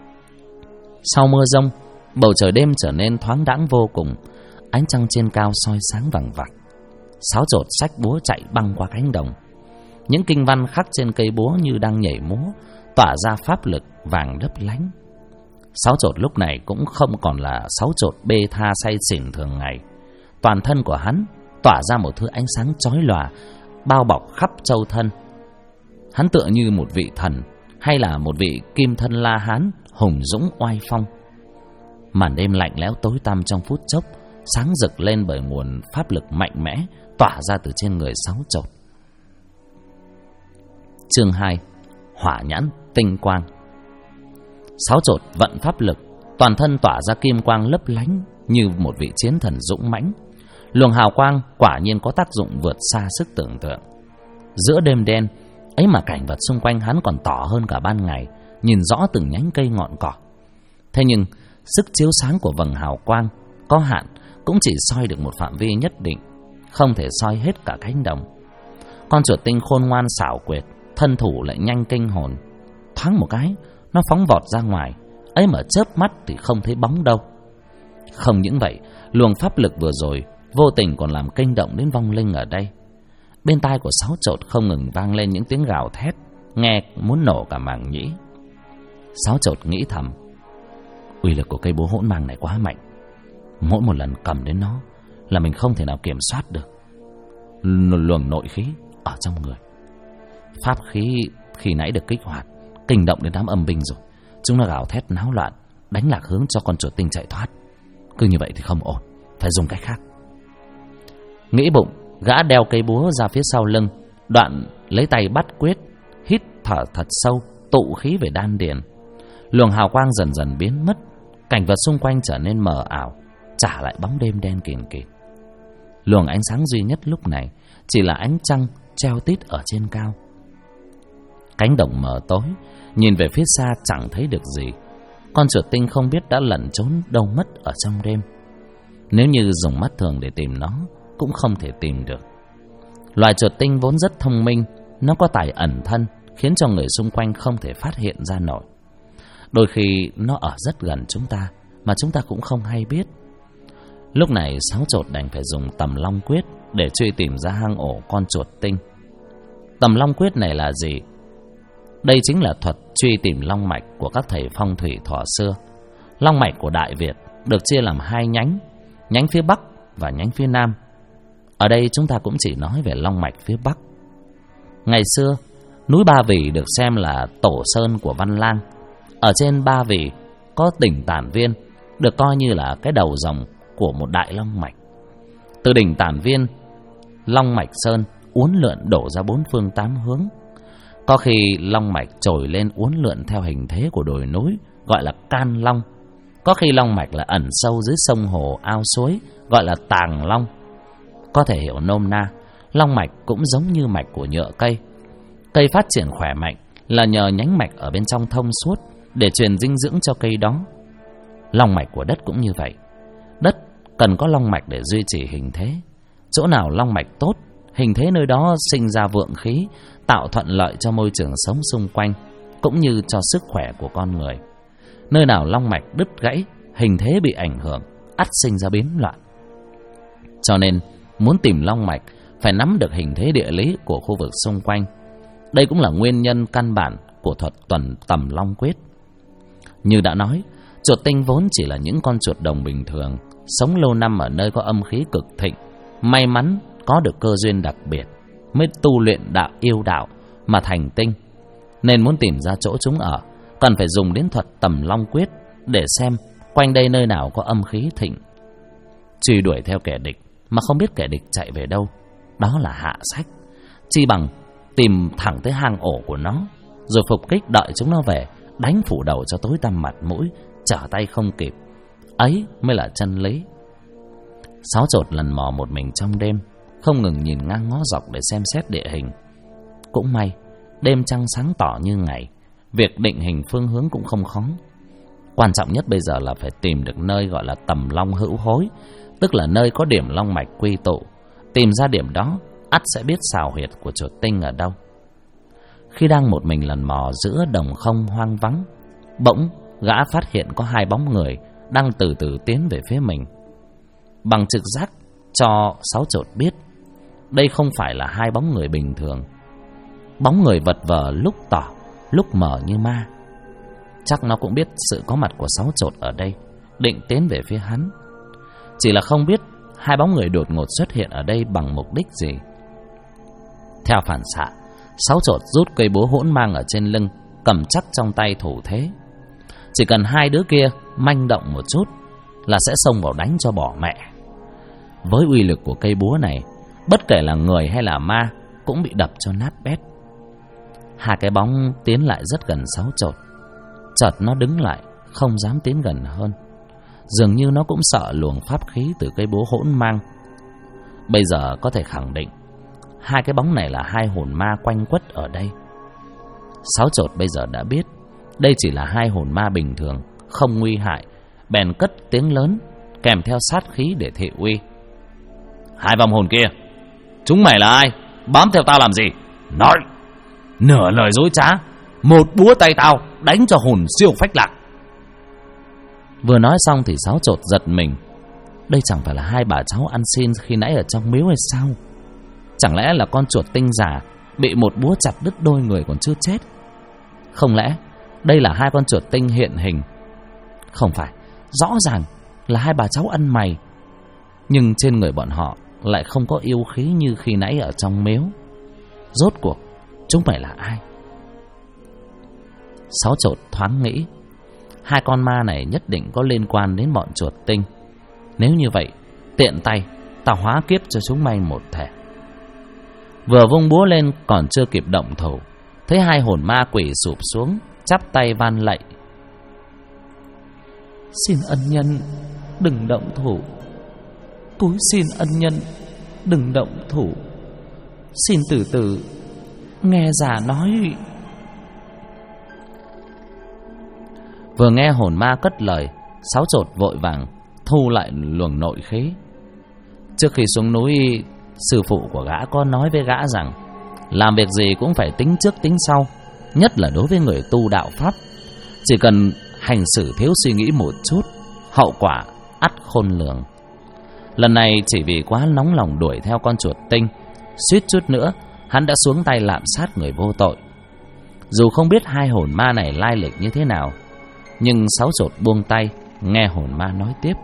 Sau mưa giông, bầu trời đêm trở nên thoáng đãng vô cùng, ánh trăng trên cao soi sáng vằng vặc. Sáu chột xách búa chạy băng qua cánh đồng. Những kinh văn khắc trên cây búa như đang nhảy múa, tỏa ra pháp lực vàng lấp lánh. Sáu chột lúc này cũng không còn là sáu chột bê tha say xỉn thường ngày. Toàn thân của hắn tỏa ra một thứ ánh sáng chói lòa, bao bọc khắp châu thân. Hắn tựa như một vị thần hay là một vị kim thân La Hán hùng dũng oai phong. Màn đêm lạnh lẽo tối tăm trong phút chốc sáng rực lên bởi nguồn pháp lực mạnh mẽ tỏa ra từ trên người Sáu Chột. Chương 2: Hỏa nhãn tinh quang. Sáu Chột vận pháp lực, toàn thân tỏa ra kim quang lấp lánh như một vị chiến thần dũng mãnh. Luồng hào quang quả nhiên có tác dụng vượt xa sức tưởng tượng. Giữa đêm đen ấy mà cảnh vật xung quanh hắn còn tỏ hơn cả ban ngày, nhìn rõ từng nhánh cây ngọn cỏ. Thế nhưng sức chiếu sáng của vầng hào quang có hạn, cũng chỉ soi được một phạm vi nhất định, không thể soi hết cả cánh đồng. Con chuột tinh khôn ngoan xảo quyệt, thân thủ lại nhanh kinh hồn. Thoáng một cái, nó phóng vọt ra ngoài, ấy mà chớp mắt thì không thấy bóng đâu. Không những vậy, luồng pháp lực vừa rồi vô tình còn làm kinh động đến vong linh ở đây. Bên tai của Sáu Chột không ngừng vang lên những tiếng gào thét, nghe muốn nổ cả màng nhĩ. Sáu Chột nghĩ thầm, uy lực của cây búa hỗn mang này quá mạnh, mỗi một lần cầm đến nó là mình không thể nào kiểm soát được luồng nội khí ở trong người. Pháp khí khi nãy được kích hoạt, kinh động đến đám âm binh rồi. Chúng nó gào thét náo loạn, đánh lạc hướng cho con chuột tinh chạy thoát. Cứ như vậy thì không ổn, phải dùng cách khác. Nghĩ bụng, gã đeo cây búa ra phía sau lưng, đoạn lấy tay bắt quyết, hít thở thật sâu, tụ khí về đan điền. Luồng hào quang dần dần biến mất, cảnh vật xung quanh trở nên mờ ảo, trả lại bóng đêm đen kìn kịt. Luồng ánh sáng duy nhất lúc này chỉ là ánh trăng treo tít ở trên cao. Cánh đồng mờ tối, nhìn về phía xa chẳng thấy được gì. Con chuột tinh không biết đã lẩn trốn đâu mất ở trong đêm. Nếu như dùng mắt thường để tìm nó, cũng không thể tìm được. Loài chuột tinh vốn rất thông minh, nó có tài ẩn thân, khiến cho người xung quanh không thể phát hiện ra nổi. Đôi khi nó ở rất gần chúng ta, mà chúng ta cũng không hay biết. Lúc này Sáu Chột đành phải dùng Tầm Long Quyết để truy tìm ra hang ổ con chuột tinh. Tầm Long Quyết này là gì? Đây chính là thuật truy tìm long mạch của các thầy phong thủy thuở xưa. Long mạch của Đại Việt được chia làm hai nhánh, nhánh phía Bắc và nhánh phía Nam. Ở đây chúng ta cũng chỉ nói về long mạch phía Bắc. Ngày xưa, núi Ba Vì được xem là tổ sơn của Văn Lang. Ở trên Ba Vì có đỉnh Tản Viên, được coi như là cái đầu rồng của một đại long mạch. Từ đỉnh Tản Viên, long mạch sơn uốn lượn đổ ra bốn phương tám hướng. Có khi long mạch trồi lên uốn lượn theo hình thế của đồi núi, gọi là can long. Có khi long mạch là ẩn sâu dưới sông hồ ao suối, gọi là tàng long. Có thể hiểu nôm na, long mạch cũng giống như mạch của nhựa cây. Cây phát triển khỏe mạnh là nhờ nhánh mạch ở bên trong thông suốt để truyền dinh dưỡng cho cây đó. Long mạch của đất cũng như vậy. Đất cần có long mạch để duy trì hình thế. Chỗ nào long mạch tốt, hình thế nơi đó sinh ra vượng khí, tạo thuận lợi cho môi trường sống xung quanh, cũng như cho sức khỏe của con người. Nơi nào long mạch đứt gãy, hình thế bị ảnh hưởng, ắt sinh ra biến loạn. Cho nên, muốn tìm long mạch, phải nắm được hình thế địa lý của khu vực xung quanh. Đây cũng là nguyên nhân căn bản của thuật Tầm Long Quyết. Như đã nói, chuột tinh vốn chỉ là những con chuột đồng bình thường, sống lâu năm ở nơi có âm khí cực thịnh, may mắn có được cơ duyên đặc biệt, mới tu luyện yêu đạo mà thành tinh. Nên muốn tìm ra chỗ chúng ở, cần phải dùng đến thuật Tầm Long Quyết để xem quanh đây nơi nào có âm khí thịnh. Truy đuổi theo kẻ địch mà không biết kẻ địch chạy về đâu, đó là hạ sách. Chi bằng tìm thẳng tới hang ổ của nó, rồi phục kích đợi chúng nó về, đánh phủ đầu cho tối tăm mặt mũi, trở tay không kịp. Ấy mới là chân lý. Sáu Chột lần mò một mình trong đêm, không ngừng nhìn ngang ngó dọc để xem xét địa hình. Cũng may, đêm trăng sáng tỏ như ngày, việc định hình phương hướng cũng không khó. Quan trọng nhất bây giờ là phải tìm được nơi gọi là Tầm Long Hữu Hối, tức là nơi có điểm long mạch quy tụ. Tìm ra điểm đó, ắt sẽ biết xào huyệt của chuột tinh ở đâu. Khi đang một mình lần mò giữa đồng không hoang vắng, bỗng gã phát hiện có hai bóng người đang từ từ tiến về phía mình. Bằng trực giác cho Sáu Chột biết đây không phải là hai bóng người bình thường. Bóng người vật vờ lúc tỏ lúc mờ như ma. Chắc nó cũng biết sự có mặt của Sáu Chột ở đây, định tiến về phía hắn. Chỉ là không biết hai bóng người đột ngột xuất hiện ở đây bằng mục đích gì. Theo phản xạ, Sáu Chột rút cây búa hỗn mang ở trên lưng, cầm chắc trong tay thủ thế. Chỉ cần hai đứa kia manh động một chút là sẽ xông vào đánh cho bỏ mẹ. Với uy lực của cây búa này, bất kể là người hay là ma cũng bị đập cho nát bét. Hai cái bóng tiến lại rất gần Sáu Chột. Chợt nó đứng lại, không dám tiến gần hơn. Dường như nó cũng sợ luồng pháp khí từ cây búa hỗn mang. Bây giờ có thể khẳng định hai cái bóng này là hai hồn ma quanh quất ở đây. Sáu Chột bây giờ đã biết đây chỉ là hai hồn ma bình thường, không nguy hại, bèn cất tiếng lớn kèm theo sát khí để thị uy. Hai vong hồn kia, chúng mày là ai? Bám theo tao làm gì? Nói! Nửa lời dối trá, một búa tay tao đánh cho hồn siêu phách lạc. Vừa nói xong thì Sáu Chột giật mình. Đây chẳng phải là hai bà cháu ăn xin khi nãy ở trong miếu hay sao? Chẳng lẽ là con chuột tinh già bị một búa chặt đứt đôi người còn chưa chết? Không lẽ đây là hai con chuột tinh hiện hình? Không phải, rõ ràng là hai bà cháu ăn mày. Nhưng trên người bọn họ lại không có yêu khí như khi nãy ở trong miếu. Rốt cuộc chúng mày là ai? Sáu Chột thoáng nghĩ, hai con ma này nhất định có liên quan đến bọn chuột tinh. Nếu như vậy, tiện tay tao hóa kiếp cho chúng mày một thể. Vừa vung búa lên còn chưa kịp động thủ, thấy hai hồn ma quỳ sụp xuống, chắp tay van lạy. Xin ân nhân đừng động thủ, cúi xin ân nhân đừng động thủ. Xin từ từ, nghe già nói. Vừa nghe hồn ma cất lời, Sáu Chột vội vàng thu lại luồng nội khí. Trước khi xuống núi, sư phụ của gã có nói với gã rằng làm việc gì cũng phải tính trước tính sau, nhất là đối với người tu đạo pháp. Chỉ cần hành xử thiếu suy nghĩ một chút, hậu quả ắt khôn lường. Lần này chỉ vì quá nóng lòng đuổi theo con chuột tinh, suýt chút nữa hắn đã xuống tay lạm sát người vô tội. Dù không biết hai hồn ma này lai lịch như thế nào, nhưng Sáu Chột buông tay, nghe hồn ma nói tiếp.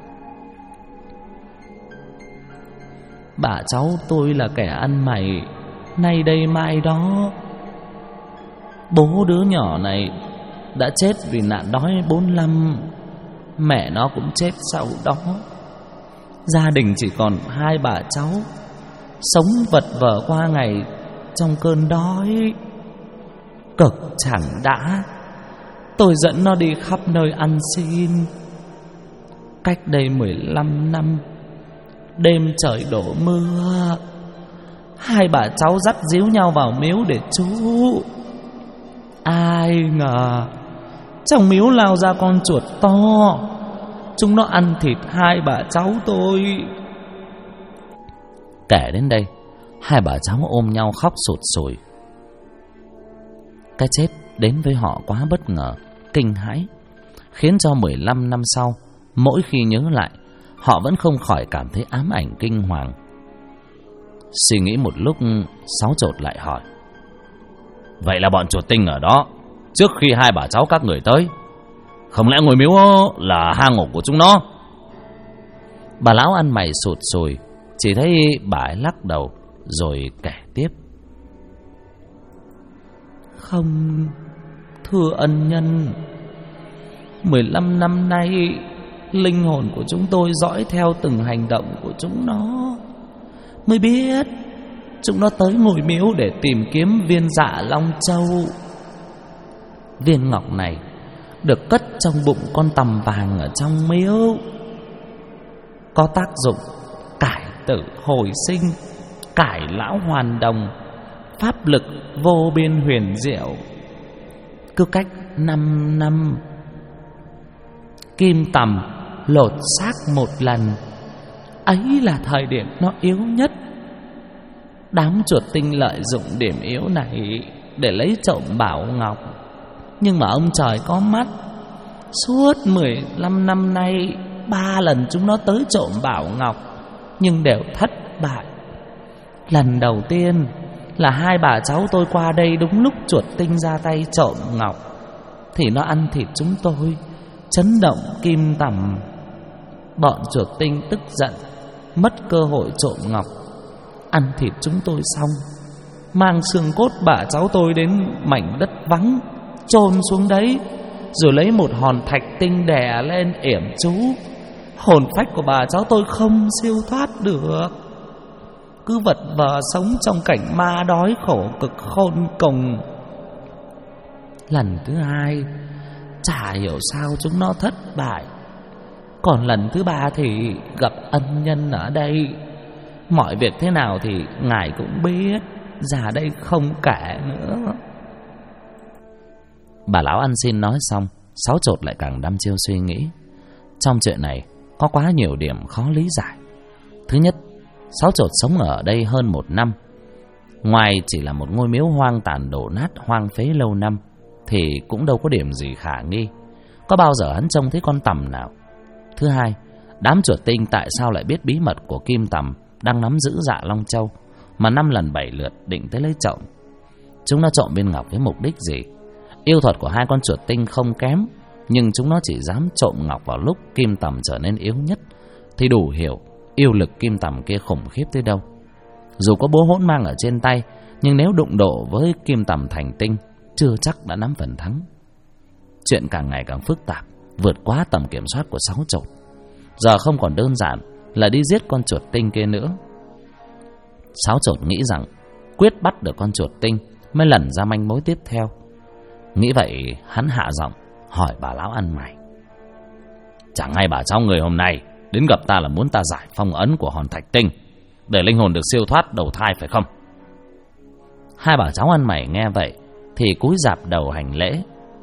Bà cháu tôi là kẻ ăn mày, nay đây mai đó. Bố đứa nhỏ này đã chết vì nạn đói 45, mẹ nó cũng chết sau đó. Gia đình chỉ còn hai bà cháu, sống vật vờ qua ngày trong cơn đói. Cực chẳng đã, tôi dẫn nó đi khắp nơi ăn xin. Cách đây 15 năm, đêm trời đổ mưa, hai bà cháu dắt díu nhau vào miếu để trú. Ai ngờ trong miếu lao ra con chuột to, chúng nó ăn thịt hai bà cháu tôi. Kể đến đây, hai bà cháu ôm nhau khóc sụt sùi. Cái chết đến với họ quá bất ngờ, kinh hãi, khiến cho 15 năm sau, mỗi khi nhớ lại, họ vẫn không khỏi cảm thấy ám ảnh kinh hoàng. Suy nghĩ một lúc, Sáu Chột lại hỏi. Vậy là bọn chuột tinh ở đó trước khi hai bà cháu các người tới? Không lẽ ngôi miếu là hang ổ của chúng nó? Bà lão ăn mày sụt sùi, chỉ thấy bà ấy lắc đầu rồi kể tiếp. Không, thưa ân nhân, 15 năm nay linh hồn của chúng tôi dõi theo từng hành động của chúng nó, mới biết chúng nó tới ngôi miếu để tìm kiếm viên Dạ Long Châu. Viên ngọc này được cất trong bụng con tằm vàng ở trong miếu, có tác dụng cải tử hồi sinh, cải lão hoàn đồng, pháp lực vô biên huyền diệu. Cứ cách 5 năm, kim tằm lột xác một lần, ấy là thời điểm nó yếu nhất. Đám chuột tinh lợi dụng điểm yếu này để lấy trộm bảo ngọc. Nhưng mà ông trời có mắt, suốt 15 năm nay 3 lần chúng nó tới trộm bảo ngọc, nhưng đều thất bại. Lần đầu tiên là hai bà cháu tôi qua đây đúng lúc chuột tinh ra tay trộm ngọc, thì nó ăn thịt chúng tôi, chấn động kim tằm. Bọn chuột tinh tức giận, mất cơ hội trộm ngọc, ăn thịt chúng tôi xong, mang xương cốt bà cháu tôi đến mảnh đất vắng, chôn xuống đấy, rồi lấy một hòn thạch tinh đè lên yểm chú. Hồn phách của bà cháu tôi không siêu thoát được, cứ vật vờ sống trong cảnh ma đói khổ cực khôn cùng. Lần thứ hai chả hiểu sao chúng nó thất bại. Còn lần thứ ba thì gặp ân nhân ở đây. Mọi việc thế nào thì ngài cũng biết, ra đây không kể nữa. Bà lão ăn xin nói xong, Sáu Chột lại càng đăm chiêu suy nghĩ. Trong chuyện này có quá nhiều điểm khó lý giải. Thứ nhất, Sáu Chột sống ở đây hơn 1 năm, ngoài chỉ là một ngôi miếu hoang tàn đổ nát hoang phế lâu năm thì cũng đâu có điểm gì khả nghi. Có bao giờ hắn trông thấy con tằm nào? Thứ hai, đám chuột tinh tại sao lại biết bí mật của Kim Tầm đang nắm giữ Dạ Long Châu, mà 5 lần 7 lượt định tới lấy trộm? Chúng nó trộm viên ngọc với mục đích gì? Yêu thuật của hai con chuột tinh không kém, nhưng chúng nó chỉ dám trộm ngọc vào lúc Kim Tầm trở nên yếu nhất, thì đủ hiểu yêu lực Kim Tầm kia khủng khiếp tới đâu. Dù có búa hỗn mang ở trên tay, nhưng nếu đụng độ với Kim Tầm thành tinh, chưa chắc đã nắm phần thắng. Chuyện càng ngày càng phức tạp, vượt quá tầm kiểm soát của Sáu Chột. Giờ không còn đơn giản là đi giết con chuột tinh kia nữa. Sáu Chột nghĩ rằng quyết bắt được con chuột tinh mới lần ra manh mối tiếp theo. Nghĩ vậy, hắn hạ giọng hỏi bà lão ăn mày: chẳng hay bà cháu người hôm nay đến gặp ta là muốn ta giải phong ấn của hòn thạch tinh để linh hồn được siêu thoát đầu thai phải không? Hai bà cháu ăn mày nghe vậy thì cúi rạp đầu hành lễ.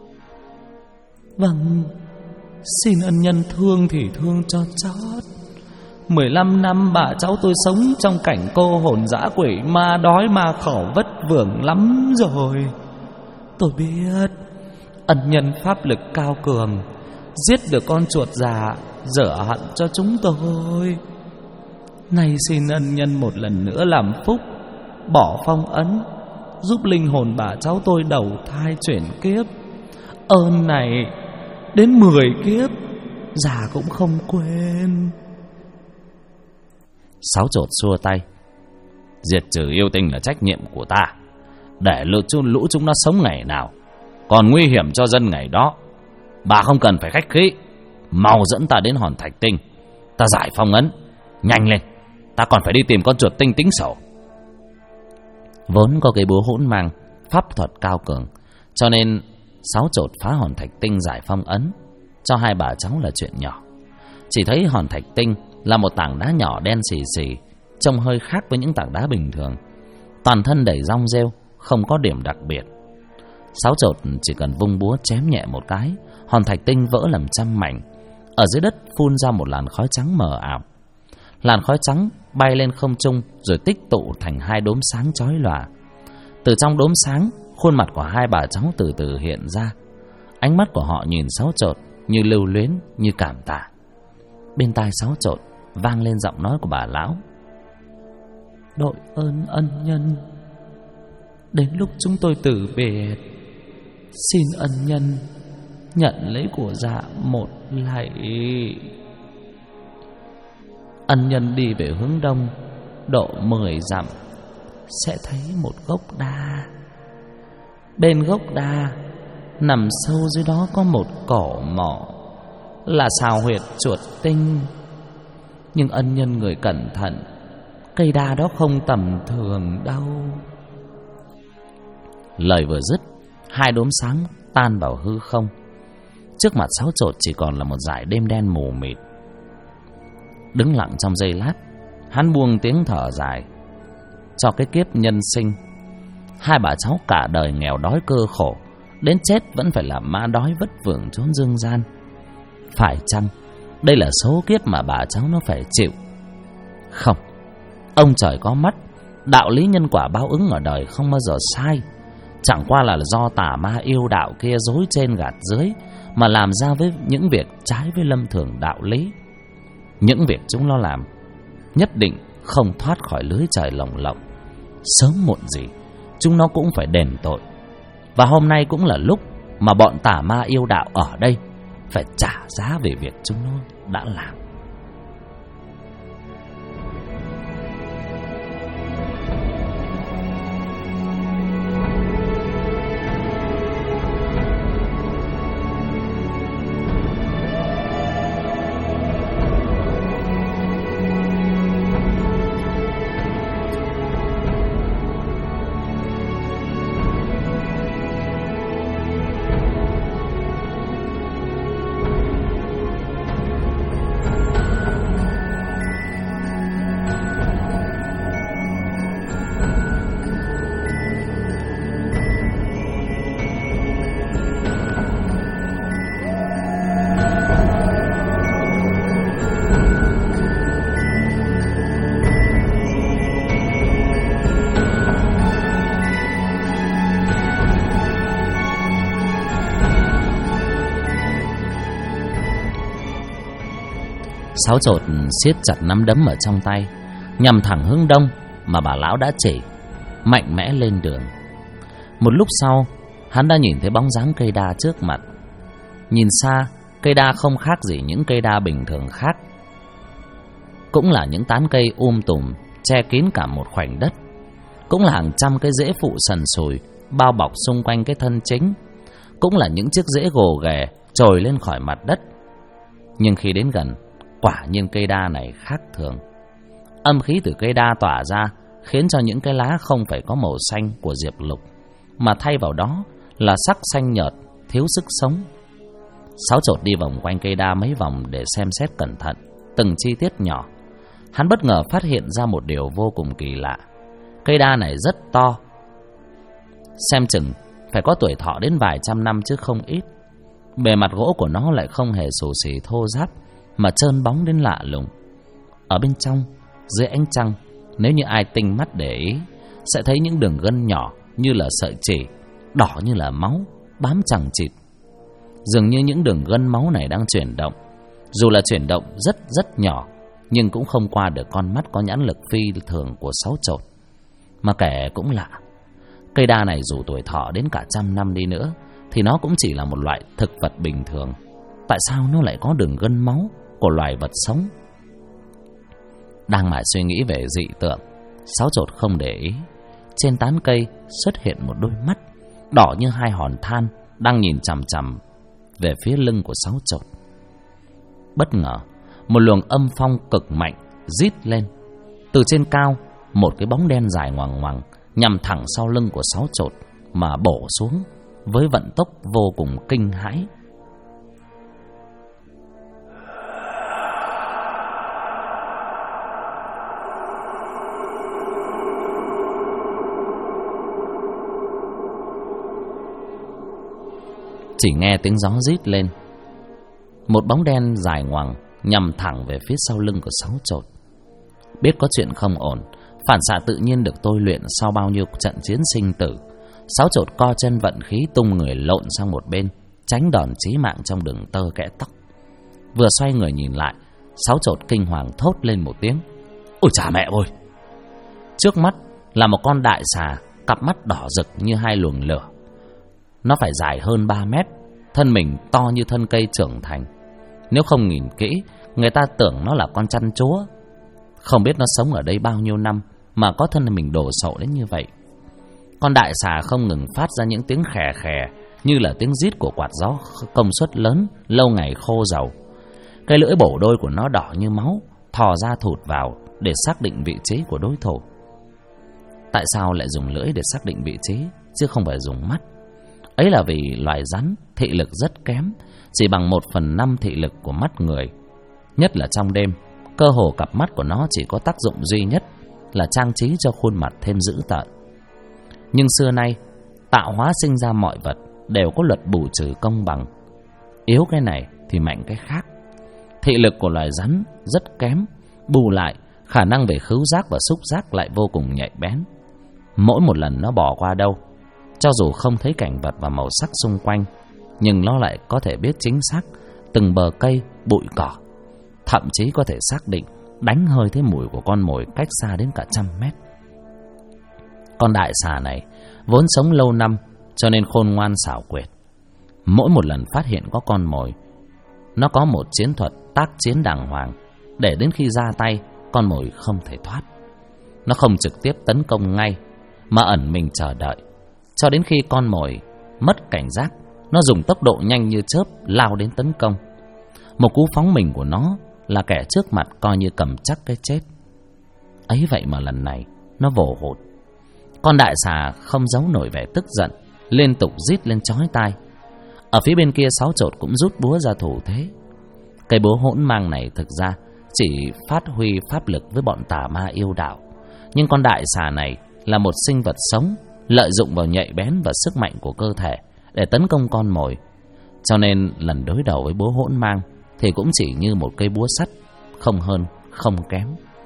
Vâng, xin ân nhân thương thì thương cho chót. 15 năm bà cháu tôi sống trong cảnh cô hồn dã quỷ ma đói ma khổ vất vưởng lắm rồi. Tôi biết ân nhân pháp lực cao cường, giết được con chuột già rửa hận cho chúng tôi. Nay xin ân nhân một lần nữa làm phúc, bỏ phong ấn, giúp linh hồn bà cháu tôi đầu thai chuyển kiếp. Ơn này đến 10 kiếp già cũng không quên. Sáu Chột xua tay: diệt trừ yêu tinh là trách nhiệm của ta, để lũ chúng nó sống ngày nào, còn nguy hiểm cho dân ngày đó. Bà không cần phải khách khí, mau dẫn ta đến hòn thạch tinh, ta giải phong ấn. Nhanh lên, ta còn phải đi tìm con chuột tinh tính sổ. Vốn có cái búa hỗn mang, pháp thuật cao cường, cho nên Sáu Chột phá hòn thạch tinh giải phong ấn cho hai bà cháu là chuyện nhỏ. Chỉ thấy hòn thạch tinh là một tảng đá nhỏ đen xì xì, trông hơi khác với những tảng đá bình thường. Toàn thân đầy rong rêu, không có điểm đặc biệt. Sáu Chột chỉ cần vung búa chém nhẹ một cái, hòn thạch tinh vỡ làm trăm mảnh. Ở dưới đất phun ra một làn khói trắng mờ ảo. Làn khói trắng bay lên không trung rồi tích tụ thành 2 đốm sáng chói lòa. Từ trong đốm sáng, khuôn mặt của hai bà cháu từ từ hiện ra. Ánh mắt của họ nhìn Sáu Chột như lưu luyến, như cảm tạ. Bên tai Sáu Chột vang lên giọng nói của bà lão: đội ơn ân nhân, đến lúc chúng tôi từ biệt, xin ân nhân nhận lấy của dạ một lạy. Ân nhân đi về hướng đông độ 10 dặm sẽ thấy một gốc đa. Bên gốc đa nằm sâu dưới đó có một cổ mộ, là xào huyệt chuột tinh. Nhưng ân nhân người cẩn thận, cây đa đó không tầm thường đâu. Lời vừa dứt, 2 đốm sáng tan vào hư không. Trước mặt Sáu Chột chỉ còn là một dải đêm đen mù mịt. Đứng lặng trong giây lát, hắn buông tiếng thở dài. Cho cái kiếp nhân sinh, hai bà cháu cả đời nghèo đói cơ khổ, đến chết vẫn phải làm ma đói vất vưởng chốn dương gian. Phải chăng đây là số kiếp mà bà cháu nó phải chịu? Không, ông trời có mắt, đạo lý nhân quả báo ứng ở đời không bao giờ sai. Chẳng qua là do tà ma yêu đạo kia dối trên gạt dưới mà làm ra với những việc trái với lâm thường đạo lý. Những việc chúng nó làm nhất định không thoát khỏi lưới trời lồng lộng. Sớm muộn gì chúng nó cũng phải đền tội. Và hôm nay cũng là lúc mà bọn tà ma yêu đạo ở đây phải trả giá về việc chúng nó đã làm. Sáu Chột siết chặt nắm đấm ở trong tay, nhằm thẳng hướng đông mà bà lão đã chỉ, mạnh mẽ lên đường. Một lúc sau, hắn đã nhìn thấy bóng dáng cây đa trước mặt. Nhìn xa, cây đa không khác gì những cây đa bình thường khác, cũng là những tán cây tùm che kín cả một khoảnh đất, cũng là hàng trăm cái rễ phụ sần sùi bao bọc xung quanh cái thân chính, cũng là những chiếc rễ gồ ghề trồi lên khỏi mặt đất. Nhưng khi đến gần, quả nhiên cây đa này khác thường. Âm khí từ cây đa tỏa ra khiến cho những cái lá không phải có màu xanh của diệp lục, mà thay vào đó là sắc xanh nhợt, thiếu sức sống. Sáu Chột đi vòng quanh cây đa mấy vòng để xem xét cẩn thận từng chi tiết nhỏ. Hắn bất ngờ phát hiện ra một điều vô cùng kỳ lạ. Cây đa này rất to, xem chừng phải có tuổi thọ đến vài trăm năm chứ không ít. Bề mặt gỗ của nó lại không hề xù xì thô ráp, mà trơn bóng đến lạ lùng. Ở bên trong, dưới ánh trăng, nếu như ai tinh mắt để ý, sẽ thấy những đường gân nhỏ như là sợi chỉ, đỏ như là máu, bám chằng chịt. Dường như những đường gân máu này đang chuyển động. Dù là chuyển động rất nhỏ, nhưng cũng không qua được con mắt có nhãn lực phi thường của Sáu Chột. Mà kể cũng lạ, cây đa này dù tuổi thọ đến cả trăm năm đi nữa thì nó cũng chỉ là một loại thực vật bình thường. Tại sao nó lại có đường gân máu của loài vật sống? Đang mải suy nghĩ về dị tượng, Sáu Chột không để ý, trên tán cây xuất hiện một đôi mắt đỏ như hai hòn than đang nhìn chằm chằm về phía lưng của Sáu Chột. Bất ngờ, một luồng âm phong cực mạnh rít lên. Từ trên cao, một cái bóng đen dài ngoằng ngoằng nhằm thẳng sau lưng của Sáu Chột mà bổ xuống với vận tốc vô cùng kinh hãi. Chỉ nghe tiếng gió rít lên, một bóng đen dài ngoằng nhằm thẳng về phía sau lưng của Sáu Chột. Biết có chuyện không ổn, phản xạ tự nhiên được tôi luyện sau bao nhiêu trận chiến sinh tử, Sáu Chột co chân vận khí tung người lộn sang một bên, tránh đòn chí mạng trong đường tơ kẽ tóc. Vừa xoay người nhìn lại, Sáu Chột kinh hoàng thốt lên một tiếng: "Ôi chà mẹ ơi!" Trước mắt là một con đại xà, cặp mắt đỏ rực như hai luồng lửa. Nó phải dài hơn 3 mét, thân mình to như thân cây trưởng thành. Nếu không nhìn kỹ, người ta tưởng nó là con chăn chúa. Không biết nó sống ở đây bao nhiêu năm mà có thân mình đồ sộ đến như vậy. Con đại xà không ngừng phát ra những tiếng khè khè như là tiếng rít của quạt gió công suất lớn, lâu ngày khô dầu. Cái lưỡi bổ đôi của nó đỏ như máu, thò ra thụt vào để xác định vị trí của đối thủ. Tại sao lại dùng lưỡi để xác định vị trí chứ không phải dùng mắt? Ấy là vì loài rắn thị lực rất kém, chỉ bằng 1/5 thị lực của mắt người. Nhất là trong đêm, cơ hồ cặp mắt của nó chỉ có tác dụng duy nhất là trang trí cho khuôn mặt thêm dữ tợn. Nhưng xưa nay, tạo hóa sinh ra mọi vật đều có luật bù trừ công bằng. Yếu cái này thì mạnh cái khác. Thị lực của loài rắn rất kém, bù lại khả năng về khứu giác và xúc giác lại vô cùng nhạy bén. Mỗi một lần nó bỏ qua đâu, cho dù không thấy cảnh vật và màu sắc xung quanh, nhưng nó lại có thể biết chính xác từng bờ cây, bụi cỏ, thậm chí có thể xác định đánh hơi thấy mùi của con mồi cách xa đến cả 100 mét. Con đại xà này vốn sống lâu năm cho nên khôn ngoan xảo quyệt. Mỗi một lần phát hiện có con mồi, nó có một chiến thuật tác chiến đàng hoàng, để đến khi ra tay con mồi không thể thoát. Nó không trực tiếp tấn công ngay, mà ẩn mình chờ đợi cho đến khi con mồi mất cảnh giác, nó dùng tốc độ nhanh như chớp lao đến tấn công. Một cú phóng mình của nó là kẻ trước mặt coi như cầm chắc cái chết. Ấy vậy mà lần này nó vồ hụt. Con đại xà không giấu nổi vẻ tức giận, liên tục rít lên chói tai. Ở phía bên kia Sáu Chột cũng rút búa ra thủ thế. Cây búa hỗn mang này thực ra chỉ phát huy pháp lực với bọn tà ma yêu đạo, nhưng con đại xà này là một sinh vật sống, lợi dụng vào nhạy bén và sức mạnh của cơ thể để tấn công con mồi. Cho nên lần đối đầu với búa hỗn mang thì cũng chỉ như một cây búa sắt, không hơn không kém.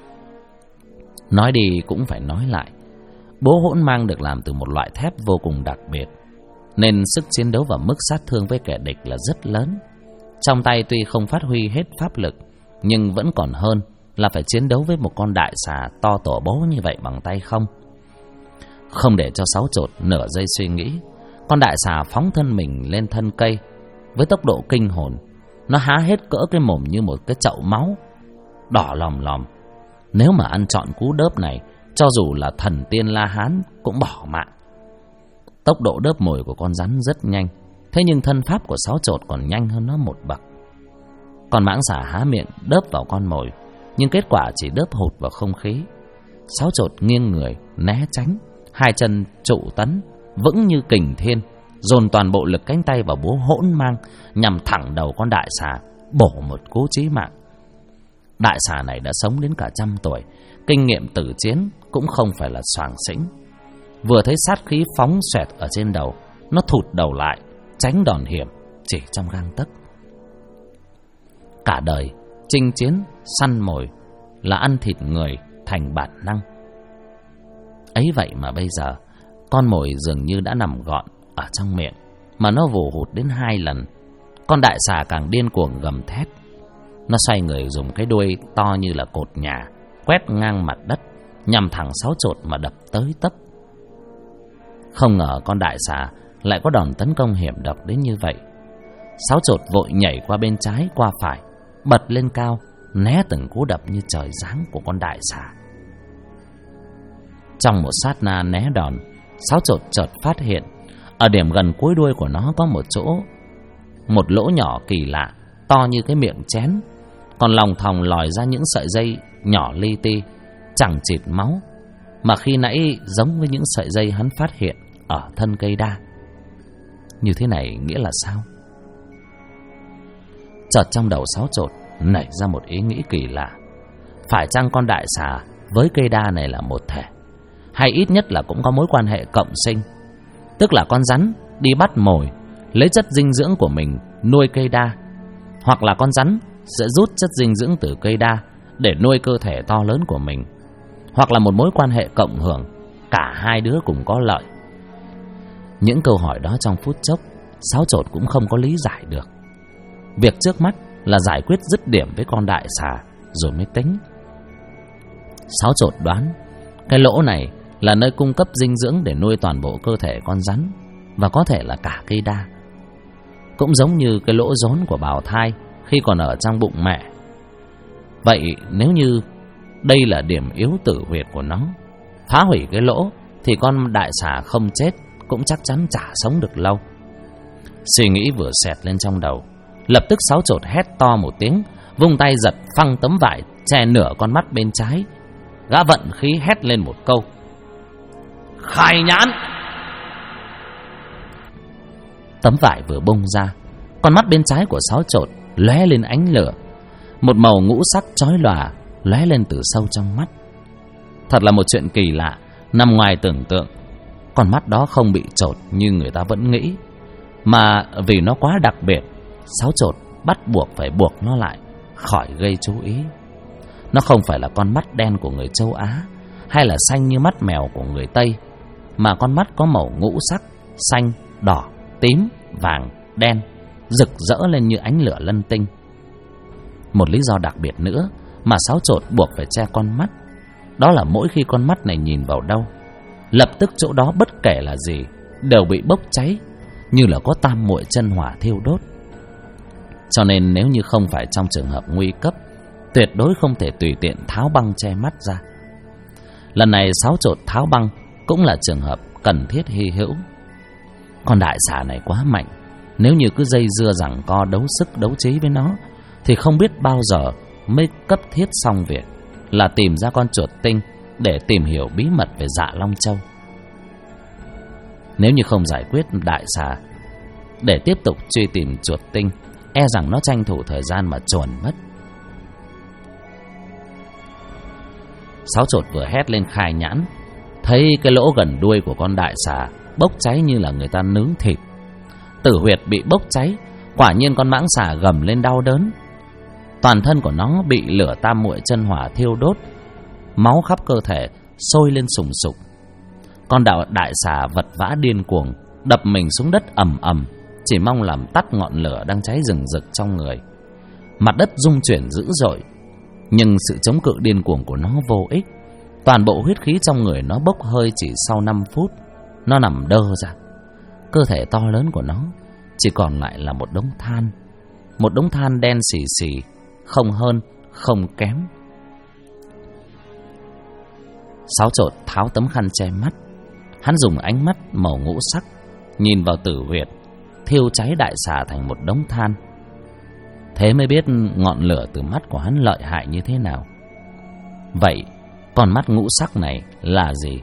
Nói đi cũng phải nói lại, búa hỗn mang được làm từ một loại thép vô cùng đặc biệt, nên sức chiến đấu và mức sát thương với kẻ địch là rất lớn. Trong tay tuy không phát huy hết pháp lực, nhưng vẫn còn hơn là phải chiến đấu với một con đại xà to tổ bố như vậy bằng tay không. Không để cho Sáu Chột nửa giây suy nghĩ, con đại xà phóng thân mình lên thân cây với tốc độ kinh hồn. Nó há hết cỡ cái mồm như một cái chậu máu đỏ lòm lòm. Nếu mà ăn trọn cú đớp này, cho dù là thần tiên La Hán cũng bỏ mạng. Tốc độ đớp mồi của con rắn rất nhanh, thế nhưng thân pháp của Sáu Chột còn nhanh hơn nó một bậc. Con mãng xà há miệng đớp vào con mồi, nhưng kết quả chỉ đớp hụt vào không khí. Sáu Chột nghiêng người né tránh, hai chân trụ tấn vững như kình thiên, dồn toàn bộ lực cánh tay vào búa hỗn mang nhằm thẳng đầu con đại xà, bổ một cú chí mạng. Đại xà này đã sống đến cả 100 tuổi, kinh nghiệm tử chiến cũng không phải là xoàng xĩnh. Vừa thấy sát khí phóng xoẹt ở trên đầu, nó thụt đầu lại, tránh đòn hiểm chỉ trong gang tấc. Cả đời chinh chiến săn mồi là ăn thịt người thành bản năng. Ấy vậy mà bây giờ con mồi dường như đã nằm gọn ở trong miệng, mà nó vồ hụt đến 2 lần. Con đại xà càng điên cuồng gầm thét. Nó xoay người dùng cái đuôi to như là cột nhà quét ngang mặt đất, nhằm thẳng Sáu Chột mà đập tới tấp. Không ngờ con đại xà lại có đòn tấn công hiểm độc đến như vậy. Sáu Chột vội nhảy qua bên trái qua phải, bật lên cao, né từng cú đập như trời giáng của con đại xà. Trong một sát na né đòn, Sáu Chột chợt phát hiện ở điểm gần cuối đuôi của nó có một lỗ nhỏ kỳ lạ, to như cái miệng chén, còn lòng thòng lòi ra những sợi dây nhỏ li ti, chẳng chịt máu, mà khi nãy giống với những sợi dây hắn phát hiện ở thân cây đa. Như thế này nghĩa là sao? Chợt trong đầu Sáu Chột nảy ra một ý nghĩ kỳ lạ. Phải chăng con đại xà với cây đa này là một thể, hay ít nhất là cũng có mối quan hệ cộng sinh? Tức là con rắn đi bắt mồi, lấy chất dinh dưỡng của mình nuôi cây đa, hoặc là con rắn sẽ rút chất dinh dưỡng từ cây đa để nuôi cơ thể to lớn của mình, hoặc là một mối quan hệ cộng hưởng, cả hai đứa cùng có lợi. Những câu hỏi đó trong phút chốc Sáu Chột cũng không có lý giải được. Việc trước mắt là giải quyết dứt điểm với con đại xà rồi mới tính. Sáu Chột đoán cái lỗ này là nơi cung cấp dinh dưỡng để nuôi toàn bộ cơ thể con rắn, và có thể là cả cây đa. Cũng giống như cái lỗ rốn của bào thai khi còn ở trong bụng mẹ. Vậy nếu như đây là điểm yếu tử huyệt của nó, phá hủy cái lỗ thì con đại xà không chết cũng chắc chắn chả sống được lâu. Suy nghĩ vừa xẹt lên trong đầu, lập tức Sáu Chột hét to một tiếng, vung tay giật phăng tấm vải che nửa con mắt bên trái. Gã vận khí hét lên một câu: khai nhãn! Tấm vải vừa bung ra, con mắt bên trái của Sáu Chột lóe lên ánh lửa, một màu ngũ sắc chói lòa lóe lên từ sâu trong mắt. Thật là một chuyện kỳ lạ, nằm ngoài tưởng tượng. Con mắt đó không bị chột như người ta vẫn nghĩ, mà vì nó quá đặc biệt, Sáu Chột bắt buộc phải buộc nó lại khỏi gây chú ý. Nó không phải là con mắt đen của người châu Á, hay là xanh như mắt mèo của người Tây, mà con mắt có màu ngũ sắc: xanh, đỏ, tím, vàng, đen, rực rỡ lên như ánh lửa lân tinh. Một lý do đặc biệt nữa mà Sáu Chột buộc phải che con mắt, đó là mỗi khi con mắt này nhìn vào đâu, lập tức chỗ đó bất kể là gì đều bị bốc cháy, như là có tam muội chân hỏa thiêu đốt. Cho nên nếu như không phải trong trường hợp nguy cấp, tuyệt đối không thể tùy tiện tháo băng che mắt ra. Lần này Sáu Chột tháo băng cũng là trường hợp cần thiết hy hữu. Con đại xà này quá mạnh, nếu như cứ dây dưa giằng co đấu sức đấu trí với nó thì không biết bao giờ mới cấp thiết xong việc là tìm ra con chuột tinh để tìm hiểu bí mật về Dạ Long Châu. Nếu như không giải quyết đại xà để tiếp tục truy tìm chuột tinh, e rằng nó tranh thủ thời gian mà chuồn mất. Sáu Chột vừa hét lên khai nhãn, thấy cái lỗ gần đuôi của con đại xà bốc cháy như là người ta nướng thịt. Tử huyệt bị bốc cháy, quả nhiên con mãng xà gầm lên đau đớn. Toàn thân của nó bị lửa tam muội chân hỏa thiêu đốt, máu khắp cơ thể sôi lên sùng sục. Con đại xà vật vã điên cuồng, đập mình xuống đất ầm ầm, chỉ mong làm tắt ngọn lửa đang cháy rừng rực trong người. Mặt đất rung chuyển dữ dội, Nhưng sự chống cự điên cuồng của nó vô ích. Toàn bộ huyết khí trong người nó bốc hơi chỉ sau 5 phút. Nó nằm đơ ra. Cơ thể to lớn của nó chỉ còn lại là một đống than. Một đống than đen xì xì, không hơn, không kém. Sáo Trột tháo tấm khăn che mắt. Hắn dùng ánh mắt màu ngũ sắc nhìn vào tử huyệt thiêu cháy đại xà thành một đống than. Thế mới biết ngọn lửa từ mắt của hắn lợi hại như thế nào. Vậy con mắt ngũ sắc này là gì?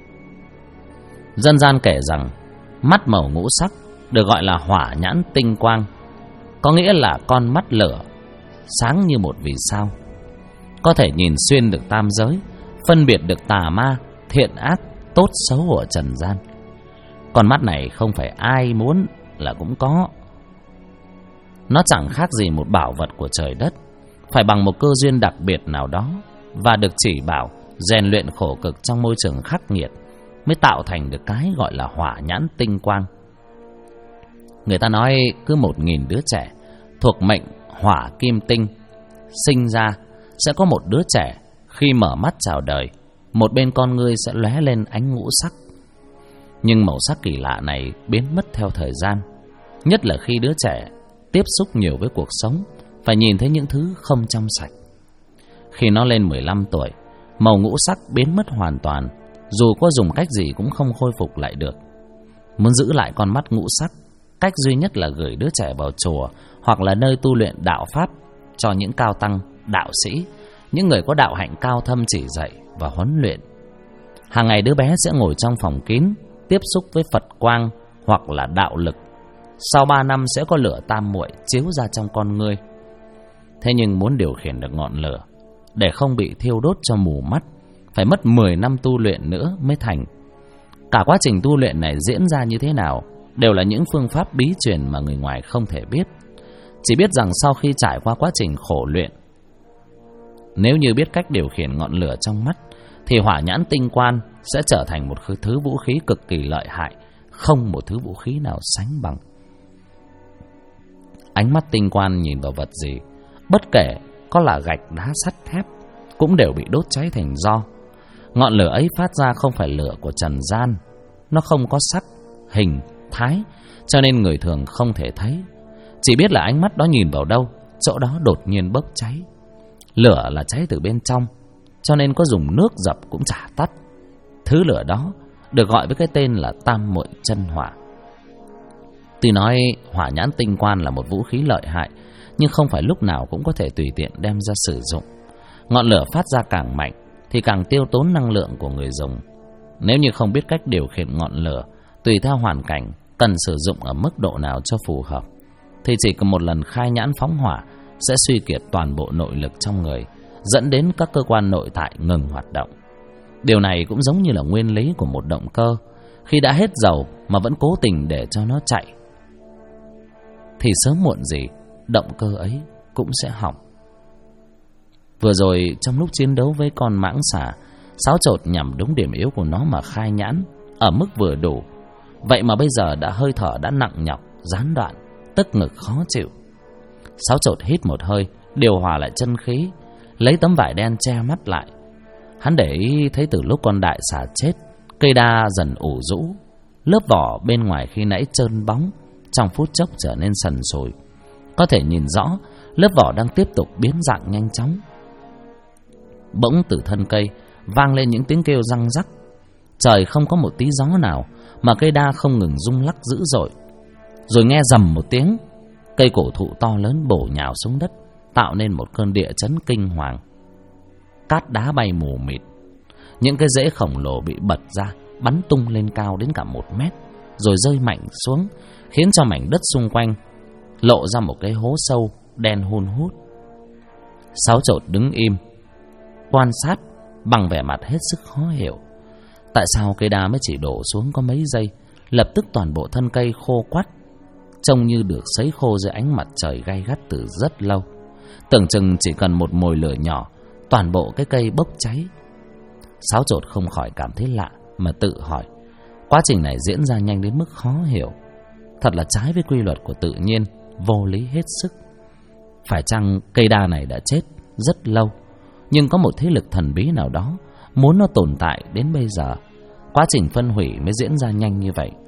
Dân gian kể rằng mắt màu ngũ sắc được gọi là hỏa nhãn tinh quang, có nghĩa là con mắt lửa sáng như một vì sao, có thể nhìn xuyên được tam giới, phân biệt được tà ma, thiện ác, tốt xấu ở trần gian. Con mắt này không phải ai muốn là cũng có. Nó chẳng khác gì một bảo vật của trời đất, phải bằng một cơ duyên đặc biệt nào đó và được chỉ bảo, rèn luyện khổ cực trong môi trường khắc nghiệt mới tạo thành được cái gọi là hỏa nhãn tinh quang. Người ta nói cứ 1000 đứa trẻ thuộc mệnh hỏa kim tinh sinh ra, sẽ có một đứa trẻ khi mở mắt chào đời, một bên con ngươi sẽ lóe lên ánh ngũ sắc. Nhưng màu sắc kỳ lạ này biến mất theo thời gian, nhất là khi đứa trẻ tiếp xúc nhiều với cuộc sống, phải nhìn thấy những thứ không trong sạch. Khi nó lên 15 tuổi, màu ngũ sắc biến mất hoàn toàn, dù có dùng cách gì cũng không khôi phục lại được. Muốn giữ lại con mắt ngũ sắc, cách duy nhất là gửi đứa trẻ vào chùa hoặc là nơi tu luyện đạo pháp cho những cao tăng, đạo sĩ, những người có đạo hạnh cao thâm chỉ dạy và huấn luyện. Hàng ngày đứa bé sẽ ngồi trong phòng kín, tiếp xúc với Phật quang hoặc là đạo lực. Sau 3 năm sẽ có lửa tam muội chiếu ra trong con ngươi. Thế nhưng muốn điều khiển được ngọn lửa để không bị thiêu đốt cho mù mắt, phải mất 10 năm tu luyện nữa mới thành. Cả quá trình tu luyện này diễn ra như thế nào đều là những phương pháp bí truyền mà người ngoài không thể biết. Chỉ biết rằng sau khi trải qua quá trình khổ luyện, nếu như biết cách điều khiển ngọn lửa trong mắt, thì hỏa nhãn tinh quan sẽ trở thành một thứ vũ khí cực kỳ lợi hại, không một thứ vũ khí nào sánh bằng. Ánh mắt tinh quan nhìn vào vật gì, bất kể có là gạch, đá, sắt, thép, cũng đều bị đốt cháy thành tro. Ngọn lửa ấy phát ra không phải lửa của trần gian, nó không có sắc, hình, thái, cho nên người thường không thể thấy. Chỉ biết là ánh mắt đó nhìn vào đâu, chỗ đó đột nhiên bốc cháy. Lửa là cháy từ bên trong, cho nên có dùng nước dập cũng chả tắt. Thứ lửa đó được gọi với cái tên là tam muội chân hỏa. Tuy nói hỏa nhãn tinh quan là một vũ khí lợi hại, nhưng không phải lúc nào cũng có thể tùy tiện đem ra sử dụng. Ngọn lửa phát ra càng mạnh thì càng tiêu tốn năng lượng của người dùng. Nếu như không biết cách điều khiển ngọn lửa, tùy theo hoàn cảnh cần sử dụng ở mức độ nào cho phù hợp, thì chỉ cần một lần khai nhãn phóng hỏa sẽ suy kiệt toàn bộ nội lực trong người, dẫn đến các cơ quan nội tại ngừng hoạt động. Điều này cũng giống như là nguyên lý của một động cơ. Khi đã hết dầu mà vẫn cố tình để cho nó chạy, thì sớm muộn gì động cơ ấy cũng sẽ hỏng. Vừa rồi trong lúc chiến đấu với con mãng xà, Sáo Trột nhằm đúng điểm yếu của nó mà khai nhãn ở mức vừa đủ. Vậy mà bây giờ hơi thở đã nặng nhọc, gián đoạn, tức ngực khó chịu. Sáo Trột hít một hơi, điều hòa lại chân khí, lấy tấm vải đen che mắt lại. Hắn để ý thấy từ lúc con đại xà chết, cây đa dần ủ rũ, lớp vỏ bên ngoài khi nãy trơn bóng, trong phút chốc trở nên sần sùi. Có thể nhìn rõ lớp vỏ đang tiếp tục biến dạng nhanh chóng. Bỗng từ thân cây vang lên những tiếng kêu răng rắc. Trời không có một tí gió nào, mà cây đa không ngừng rung lắc dữ dội. Rồi nghe rầm một tiếng, cây cổ thụ to lớn bổ nhào xuống đất, tạo nên một cơn địa chấn kinh hoàng. Cát đá bay mù mịt, những cái rễ khổng lồ bị bật ra, bắn tung lên cao đến cả 1 mét, rồi rơi mạnh xuống, khiến cho mảnh đất xung quanh lộ ra một cái hố sâu đen hun hút. Sáo Trột đứng im quan sát bằng vẻ mặt hết sức khó hiểu. Tại sao cây đa mới chỉ đổ xuống có mấy giây, lập tức toàn bộ thân cây khô quắt, trông như được sấy khô dưới ánh mặt trời gay gắt từ rất lâu. Tưởng chừng chỉ cần một mồi lửa nhỏ, toàn bộ cái cây bốc cháy. Sáo Trột không khỏi cảm thấy lạ, mà tự hỏi, quá trình này diễn ra nhanh đến mức khó hiểu, thật là trái với quy luật của tự nhiên, vô lý hết sức. Phải chăng cây đa này đã chết rất lâu, Nhưng có một thế lực thần bí nào đó muốn nó tồn tại đến bây giờ. Quá trình phân hủy mới diễn ra nhanh như vậy.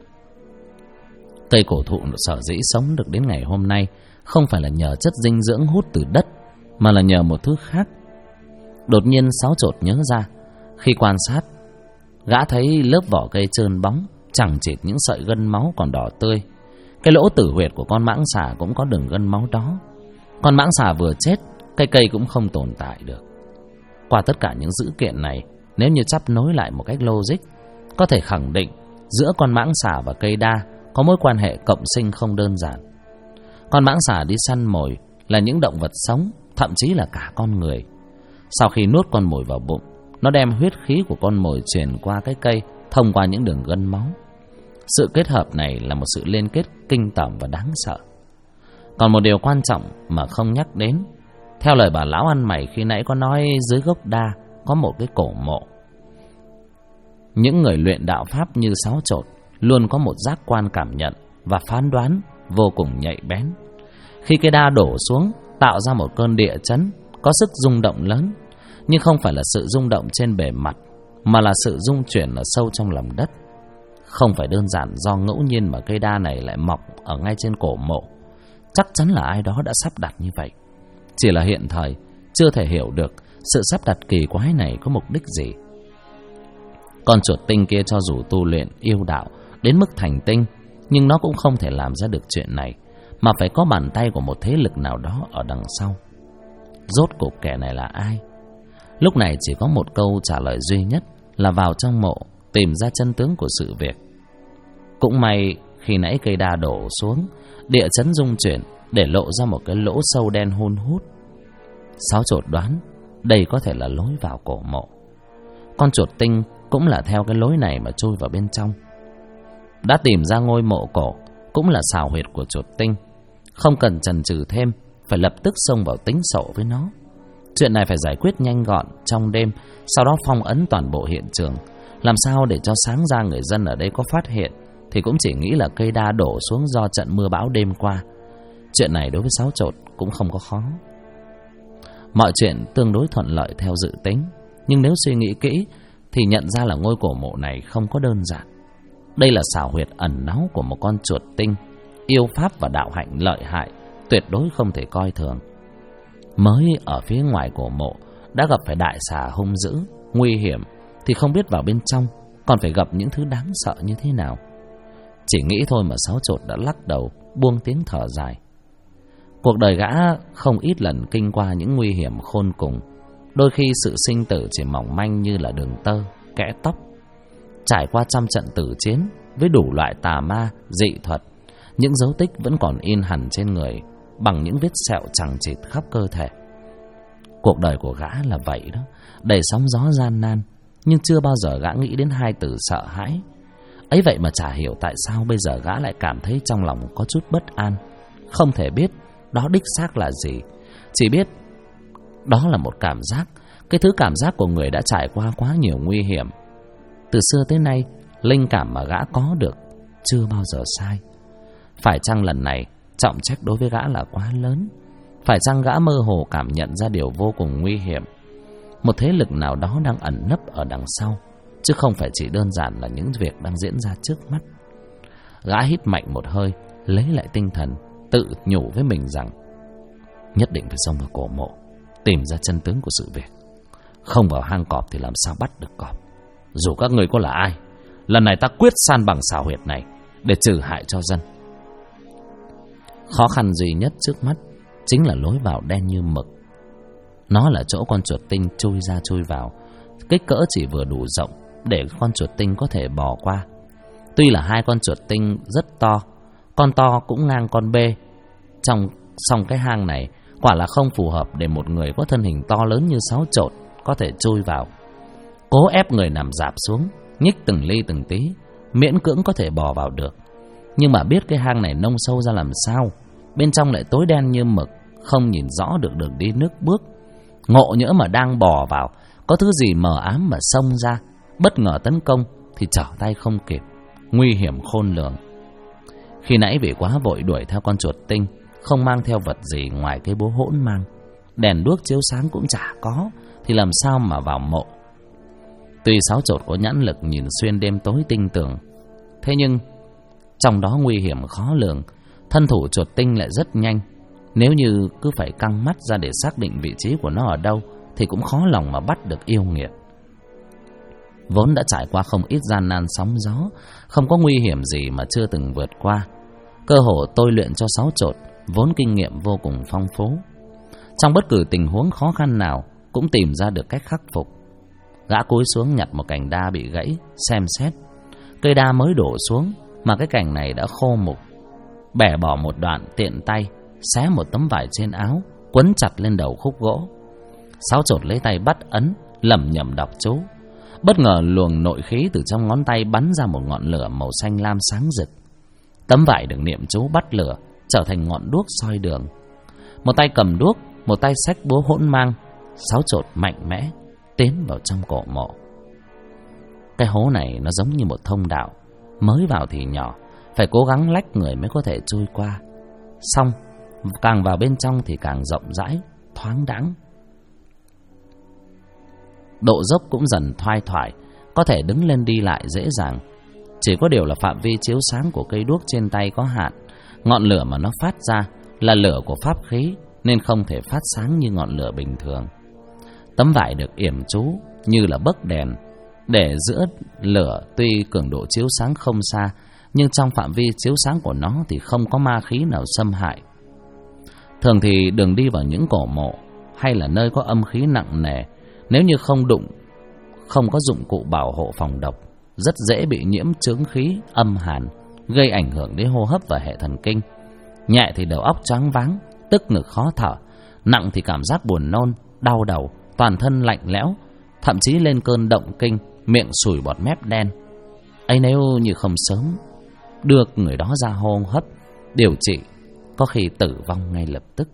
Cây cổ thụ sở dĩ sống được đến ngày hôm nay không phải là nhờ chất dinh dưỡng hút từ đất, mà là nhờ một thứ khác. Đột nhiên Sáu Chột nhớ ra, khi quan sát, gã thấy lớp vỏ cây trơn bóng, chẳng chịt những sợi gân máu còn đỏ tươi. Cái lỗ tử huyệt của con mãng xà cũng có đường gân máu đó. Con mãng xà vừa chết, cây cũng không tồn tại được. Qua tất cả những dữ kiện này, nếu như chắp nối lại một cách logic, có thể khẳng định giữa con mãng xà và cây đa có mối quan hệ cộng sinh không đơn giản. Con mãng xà đi săn mồi là những động vật sống, thậm chí là cả con người. Sau khi nuốt con mồi vào bụng, nó đem huyết khí của con mồi truyền qua cái cây, thông qua những đường gân máu. Sự kết hợp này là một sự liên kết kinh tởm và đáng sợ. Còn một điều quan trọng mà không nhắc đến, theo lời bà lão ăn mày khi nãy có nói, dưới gốc đa có một cái cổ mộ. Những người luyện đạo pháp như Sáu Chột luôn có một giác quan cảm nhận và phán đoán vô cùng nhạy bén. Khi cái đa đổ xuống, tạo ra một cơn địa chấn có sức rung động lớn, nhưng không phải là sự rung động trên bề mặt, mà là sự rung chuyển ở sâu trong lòng đất. Không phải đơn giản do ngẫu nhiên mà cây đa này lại mọc ở ngay trên cổ mộ. Chắc chắn là ai đó đã sắp đặt như vậy. Chỉ là hiện thời chưa thể hiểu được sự sắp đặt kỳ quái này có mục đích gì. Con chuột tinh kia cho dù tu luyện yêu đạo đến mức thành tinh, nhưng nó cũng không thể làm ra được chuyện này, mà phải có bàn tay của một thế lực nào đó ở đằng sau. Rốt cuộc kẻ này là ai? Lúc này chỉ có một câu trả lời duy nhất là vào trong mộ tìm ra chân tướng của sự việc. Cũng may khi nãy cây đa đổ xuống, địa chấn rung chuyển để lộ ra một cái lỗ sâu đen hun hút. Sáu Chột đoán đây có thể là lối vào cổ mộ. Con chuột tinh cũng là theo cái lối này mà chui vào bên trong. Đã tìm ra ngôi mộ cổ, cũng là xào huyệt của chuột tinh. Không cần chần chừ thêm, phải lập tức xông vào tính sổ với nó. Chuyện này phải giải quyết nhanh gọn trong đêm, sau đó phong ấn toàn bộ hiện trường. Làm sao để cho sáng ra người dân ở đây có phát hiện thì cũng chỉ nghĩ là cây đa đổ xuống do trận mưa bão đêm qua. Chuyện này đối với Sáu Chột cũng không có khó. Mọi chuyện tương đối thuận lợi theo dự tính, nhưng nếu suy nghĩ kỹ thì nhận ra là ngôi cổ mộ này không có đơn giản. Đây là xào huyệt ẩn náu của một con chuột tinh, yêu pháp và đạo hạnh lợi hại, tuyệt đối không thể coi thường. Mới ở phía ngoài cổ mộ đã gặp phải đại xà hung dữ, nguy hiểm, thì không biết vào bên trong còn phải gặp những thứ đáng sợ như thế nào. Chỉ nghĩ thôi mà Sáu Chột đã lắc đầu, buông tiếng thở dài. Cuộc đời gã không ít lần kinh qua những nguy hiểm khôn cùng. Đôi khi sự sinh tử chỉ mỏng manh như là đường tơ, kẽ tóc. Trải qua trăm trận tử chiến với đủ loại tà ma, dị thuật, những dấu tích vẫn còn in hẳn trên người bằng những vết sẹo chằng chịt khắp cơ thể. Cuộc đời của gã là vậy đó, đầy sóng gió gian nan, nhưng chưa bao giờ gã nghĩ đến hai từ sợ hãi. Ấy vậy mà chả hiểu tại sao bây giờ gã lại cảm thấy trong lòng có chút bất an. Không thể biết đó đích xác là gì, chỉ biết đó là một cảm giác, cái thứ cảm giác của người đã trải qua quá nhiều nguy hiểm. Từ xưa tới nay, linh cảm mà gã có được chưa bao giờ sai. Phải chăng lần này trọng trách đối với gã là quá lớn? Phải chăng gã mơ hồ cảm nhận ra điều vô cùng nguy hiểm? Một thế lực nào đó đang ẩn nấp ở đằng sau, chứ không phải chỉ đơn giản là những việc đang diễn ra trước mắt. Gã hít mạnh một hơi, lấy lại tinh thần, tự nhủ với mình rằng nhất định phải xông vào cổ mộ, tìm ra chân tướng của sự việc. Không vào hang cọp thì làm sao bắt được cọp. Dù các người có là ai, lần này ta quyết san bằng xào huyệt này để trừ hại cho dân. Khó khăn duy nhất trước mắt chính là lối vào đen như mực. Nó là chỗ con chuột tinh chui ra chui vào, kích cỡ chỉ vừa đủ rộng để con chuột tinh có thể bò qua. Tuy là hai con chuột tinh rất to, con to cũng ngang con bê. Song cái hang này quả là không phù hợp để một người có thân hình to lớn như Sáu Chột có thể chui vào. Cố ép người nằm rạp xuống, nhích từng ly từng tí, miễn cưỡng có thể bò vào được. Nhưng mà biết cái hang này nông sâu ra làm sao, bên trong lại tối đen như mực, không nhìn rõ được đường đi nước bước. Ngộ nhỡ mà đang bò vào, có thứ gì mờ ám mà xông ra, bất ngờ tấn công thì trở tay không kịp, nguy hiểm khôn lường. Khi nãy vì quá vội đuổi theo con chuột tinh, không mang theo vật gì ngoài cái búa hỗn mang, đèn đuốc chiếu sáng cũng chả có, thì làm sao mà vào mộ. Tuy Sáu Chột có nhãn lực nhìn xuyên đêm tối tinh tường, thế nhưng trong đó nguy hiểm khó lường. Thân thủ chuột tinh lại rất nhanh. Nếu như cứ phải căng mắt ra để xác định vị trí của nó ở đâu thì cũng khó lòng mà bắt được yêu nghiệt. Vốn đã trải qua không ít gian nan sóng gió, không có nguy hiểm gì mà chưa từng vượt qua. Cơ hồ tôi luyện cho Sáu Chột vốn kinh nghiệm vô cùng phong phú. Trong bất cứ tình huống khó khăn nào cũng tìm ra được cách khắc phục. Gã cúi xuống nhặt một cành đa bị gãy, xem xét. Cây đa mới đổ xuống mà cái cành này đã khô mục. Bẻ bỏ một đoạn tiện tay, xé một tấm vải trên áo, quấn chặt lên đầu khúc gỗ. Sáu Chột lấy tay bắt ấn, lẩm nhẩm đọc chú. Bất ngờ luồng nội khí từ trong ngón tay bắn ra một ngọn lửa màu xanh lam sáng rực. Tấm vải được niệm chú bắt lửa, trở thành ngọn đuốc soi đường. Một tay cầm đuốc, một tay xách búa hỗn mang. Sáu Chột mạnh mẽ tiến vào trong cổ mộ. Cái hố này nó giống như một thông đạo, mới vào thì nhỏ, phải cố gắng lách người mới có thể chui qua. Xong càng vào bên trong thì càng rộng rãi, thoáng đãng. Độ dốc cũng dần thoai thoải, có thể đứng lên đi lại dễ dàng. Chỉ có điều là phạm vi chiếu sáng của cây đuốc trên tay có hạn. Ngọn lửa mà nó phát ra là lửa của pháp khí, nên không thể phát sáng như ngọn lửa bình thường. Tấm vải được yểm chú như là bấc đèn, để giữa lửa tuy cường độ chiếu sáng không xa, nhưng trong phạm vi chiếu sáng của nó thì không có ma khí nào xâm hại. Thường thì đường đi vào những cổ mộ hay là nơi có âm khí nặng nề, nếu như không có dụng cụ bảo hộ phòng độc, rất dễ bị nhiễm chướng khí âm hàn, gây ảnh hưởng đến hô hấp và hệ thần kinh. Nhẹ thì đầu óc choáng váng, tức ngực khó thở, nặng thì cảm giác buồn nôn, đau đầu, toàn thân lạnh lẽo, thậm chí lên cơn động kinh, miệng sùi bọt mép đen. Ấy nếu như không sớm đưa người đó ra hô hấp điều trị, có khi tử vong ngay lập tức.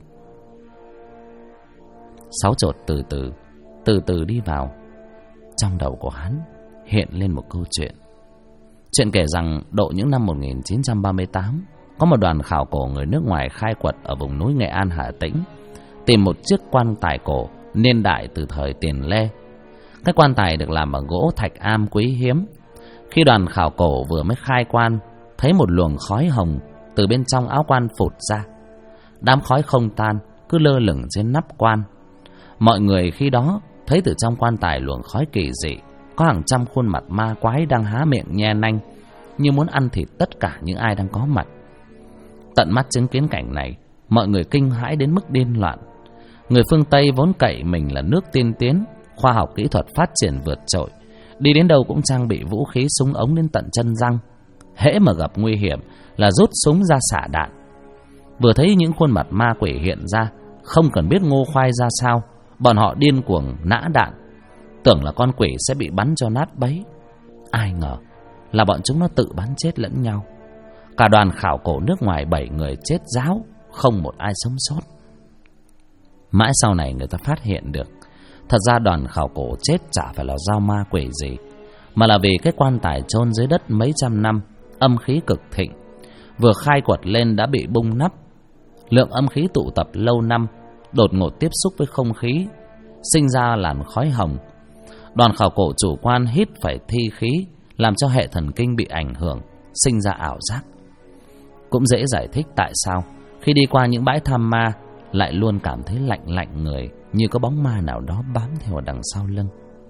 Sáu Chột từ từ đi vào. Trong đầu của hắn hiện lên một câu chuyện. Chuyện kể rằng độ những năm 1938, có một đoàn khảo cổ người nước ngoài khai quật ở vùng núi Nghệ An, Hà Tĩnh, tìm một chiếc quan tài cổ niên đại từ thời Tiền Lê. Cái quan tài được làm bằng gỗ thạch am quý hiếm. Khi đoàn khảo cổ vừa mới khai quan, thấy một luồng khói hồng từ bên trong áo quan phụt ra. Đám khói không tan, cứ lơ lửng trên nắp quan. Mọi người khi đó thấy từ trong quan tài luồng khói kỳ dị, có hàng trăm khuôn mặt ma quái đang há miệng nhe nanh, như muốn ăn thịt tất cả những ai đang có mặt. Tận mắt chứng kiến cảnh này, mọi người kinh hãi đến mức điên loạn. Người phương Tây vốn cậy mình là nước tiên tiến, khoa học kỹ thuật phát triển vượt trội, đi đến đâu cũng trang bị vũ khí súng ống đến tận chân răng. Hễ mà gặp nguy hiểm là rút súng ra xả đạn. Vừa thấy những khuôn mặt ma quỷ hiện ra, không cần biết ngô khoai ra sao, bọn họ điên cuồng nã đạn, tưởng là con quỷ sẽ bị bắn cho nát bấy. Ai ngờ là bọn chúng nó tự bắn chết lẫn nhau. Cả đoàn khảo cổ nước ngoài 7 người chết ráo, không một ai sống sót. Mãi sau này người ta phát hiện được, thật ra đoàn khảo cổ chết chả phải là do ma quỷ gì, mà là vì cái quan tài chôn dưới đất mấy trăm năm, âm khí cực thịnh, vừa khai quật lên đã bị bung nắp. Lượng âm khí tụ tập lâu năm đột ngột tiếp xúc với không khí, sinh ra làn khói hồng. Đoàn khảo cổ chủ quan hít phải thi khí, làm cho hệ thần kinh bị ảnh hưởng, sinh ra ảo giác. Cũng dễ giải thích tại sao khi đi qua những bãi thăm ma lại luôn cảm thấy lạnh lạnh người, như có bóng ma nào đó bám theo đằng sau lưng.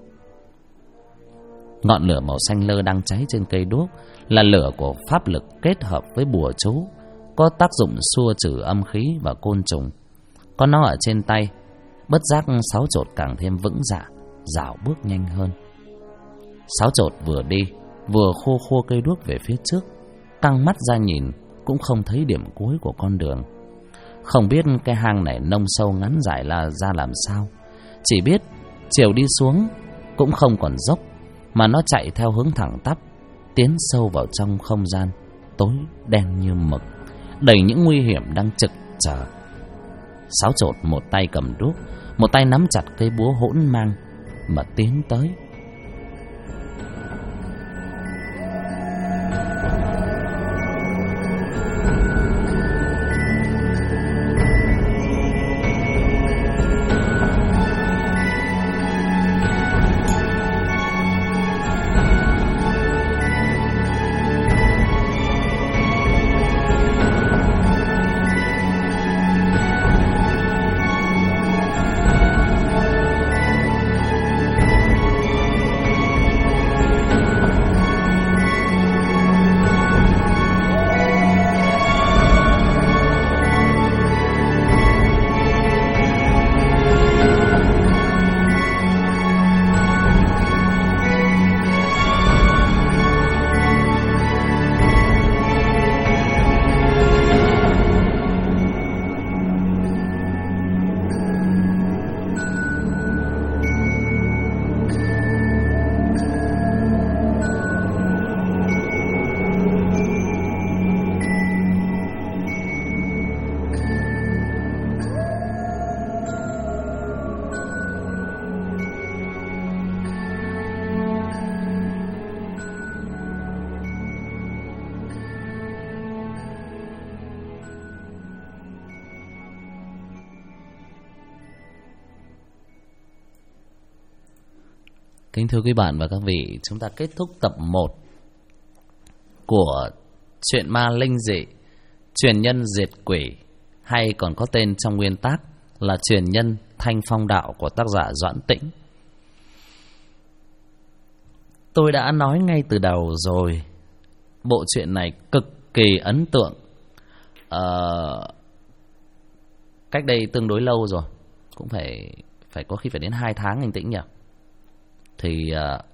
Ngọn lửa màu xanh lơ đang cháy trên cây đuốc là lửa của pháp lực kết hợp với bùa chú, có tác dụng xua trừ âm khí và côn trùng. Có nó ở trên tay, bất giác Sáu Chột càng thêm vững dạ, dạo bước nhanh hơn. Sáu Chột vừa đi vừa khô khô cây đuốc về phía trước, căng mắt ra nhìn cũng không thấy điểm cuối của con đường. Không biết cái hang này nông sâu ngắn dài là ra làm sao, chỉ biết chiều đi xuống cũng không còn dốc, mà nó chạy theo hướng thẳng tắp, tiến sâu vào trong không gian tối đen như mực, đầy những nguy hiểm đang trực chờ. Sáu Chột một tay cầm đuốc, một tay nắm chặt cây búa hỗn mang mà tiến tới. Kính thưa quý bạn và các vị, chúng ta kết thúc tập 1 của truyện ma linh dị Truyền nhân diệt quỷ, hay còn có tên trong nguyên tác là Truyền nhân Thanh Phong đạo của tác giả Doãn Tĩnh. Tôi đã nói ngay từ đầu rồi, bộ truyện này cực kỳ ấn tượng. Cách đây tương đối lâu rồi, cũng phải có khi phải đến 2 tháng anh Tĩnh nhỉ. Thì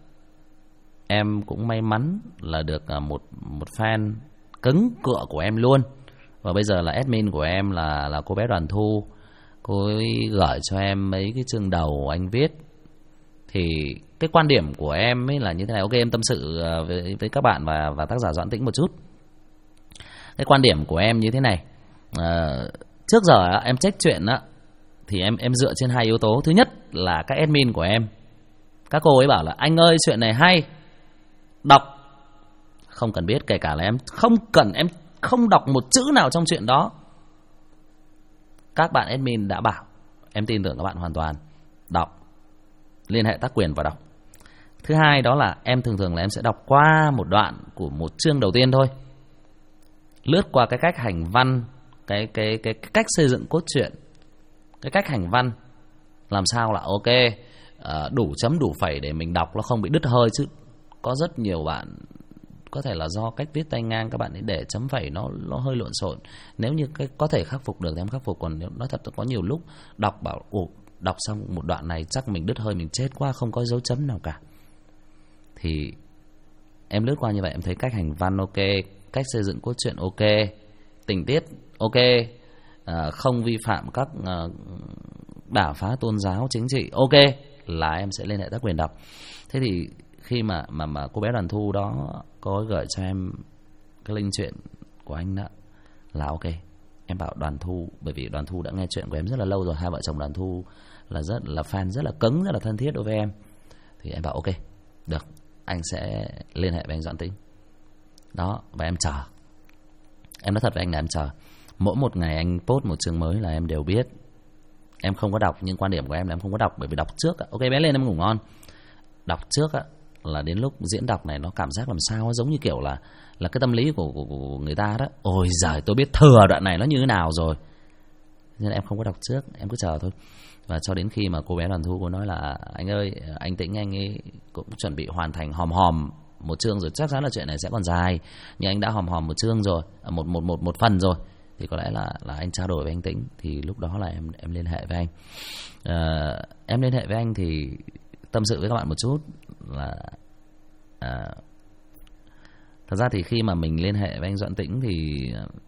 em cũng may mắn là được một fan cứng cựa của em luôn. Và bây giờ là admin của em là cô bé Đoàn Thu. Cô ấy gửi cho em mấy cái chương đầu anh viết. Thì cái quan điểm của em ấy là như thế này. Ok, em tâm sự với các bạn và tác giả Doãn Tĩnh một chút. Cái quan điểm của em như thế này. Trước giờ em check chuyện thì em dựa trên 2 yếu tố. Thứ nhất là các admin của em, các cô ấy bảo là anh ơi chuyện này hay, đọc. Không cần biết, kể cả là em không đọc một chữ nào trong chuyện đó, các bạn admin đã bảo, em tin tưởng các bạn hoàn toàn. Đọc, liên hệ tác quyền và đọc. Thứ hai đó là em thường là em sẽ đọc qua một đoạn của một chương đầu tiên thôi, lướt qua cái cách hành văn, cái cách xây dựng cốt truyện, cái cách hành văn làm sao là ok, đủ chấm đủ phẩy để mình đọc nó không bị đứt hơi. Chứ có rất nhiều bạn có thể là do cách viết tay ngang các bạn ấy để chấm phẩy nó hơi lộn xộn. Nếu như có thể khắc phục được thì em khắc phục, còn nếu nói thật có nhiều lúc đọc bảo đọc xong một đoạn này chắc mình đứt hơi, mình chết quá, không có dấu chấm nào cả. Thì em lướt qua như vậy, em thấy cách hành văn ok, cách xây dựng cốt truyện ok, tình tiết ok, không vi phạm các đả phá tôn giáo chính trị ok, là em sẽ liên hệ tác quyền đọc. Thế thì khi mà cô bé Đoàn Thu đó có gửi cho em cái link chuyện của anh đó là ok, em bảo Đoàn Thu, bởi vì Đoàn Thu đã nghe chuyện của em rất là lâu rồi, hai vợ chồng Đoàn Thu là rất là fan, rất là cứng, rất là thân thiết đối với em. Thì em bảo ok, được, anh sẽ liên hệ với anh Doãn Tĩnh đó. Và em chờ, em nói thật với anh là em chờ. Mỗi một ngày anh post một chương mới là em đều biết. Em không có đọc, nhưng quan điểm của em là em không có đọc, bởi vì đọc trước ok bé lên em ngủ ngon. Đọc trước là đến lúc diễn đọc này nó cảm giác làm sao, giống như kiểu là cái tâm lý của người ta đó. Ôi giời, tôi biết thừa đoạn này nó như thế nào rồi, nên em không có đọc trước, em cứ chờ thôi. Và cho đến khi mà cô bé Đoàn Thu cô nói là anh ơi, anh Tĩnh anh ấy cũng chuẩn bị hoàn thành hòm một chương rồi, chắc chắn là chuyện này sẽ còn dài, nhưng anh đã hòm một chương rồi, một phần rồi, thì có lẽ là anh trao đổi với anh Tĩnh. Thì lúc đó là em liên hệ với anh. Em liên hệ với anh thì tâm sự với các bạn một chút là thật ra thì khi mà mình liên hệ với anh Doãn Tĩnh thì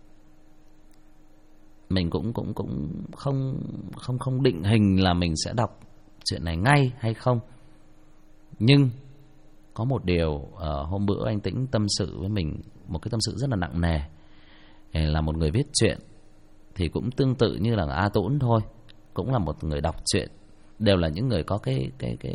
mình cũng không định hình là mình sẽ đọc chuyện này ngay hay không. Nhưng có một điều, hôm bữa anh Tĩnh tâm sự với mình một cái tâm sự rất là nặng nề. Là một người viết truyện thì cũng tương tự như là A Tũng thôi, cũng là một người đọc truyện, đều là những người có cái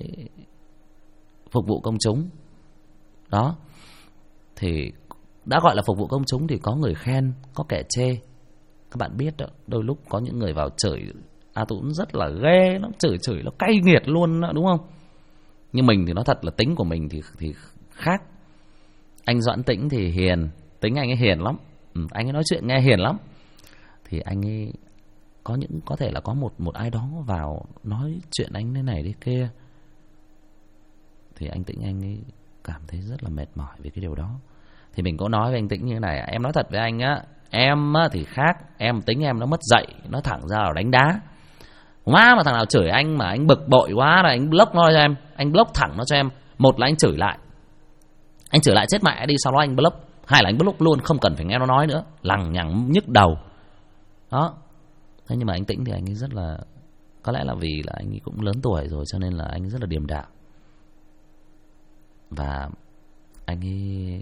phục vụ công chúng đó. Thì đã gọi là phục vụ công chúng thì có người khen, có kẻ chê. Các bạn biết đó, đôi lúc có những người vào chửi A Tũng rất là ghê, nó chửi nó cay nghiệt luôn đó, đúng không? Nhưng mình thì nói thật là tính của mình thì khác. Anh Doãn Tĩnh thì hiền, tính anh ấy hiền lắm. Anh ấy nói chuyện nghe hiền lắm. Thì anh ấy có thể là có một ai đó vào nói chuyện anh thế này thế kia, thì anh Tĩnh anh ấy cảm thấy rất là mệt mỏi vì cái điều đó. Thì mình có nói với anh Tĩnh như thế này: em nói thật với anh á, em á thì khác, em tính em nó mất dạy, nó thẳng ra là đánh đá. Má mà thằng nào chửi anh mà anh bực bội quá là anh block nó cho em, anh block thẳng nó cho em. Một là anh chửi lại chết mẹ đi, sau đó anh block. Hai là anh block luôn, không cần phải nghe nó nói nữa, lằng nhằng nhức đầu đó. Thế nhưng mà anh Tĩnh thì anh ấy rất là, có lẽ là vì là anh ấy cũng lớn tuổi rồi cho nên là anh ấy rất là điềm đạm. Và anh ấy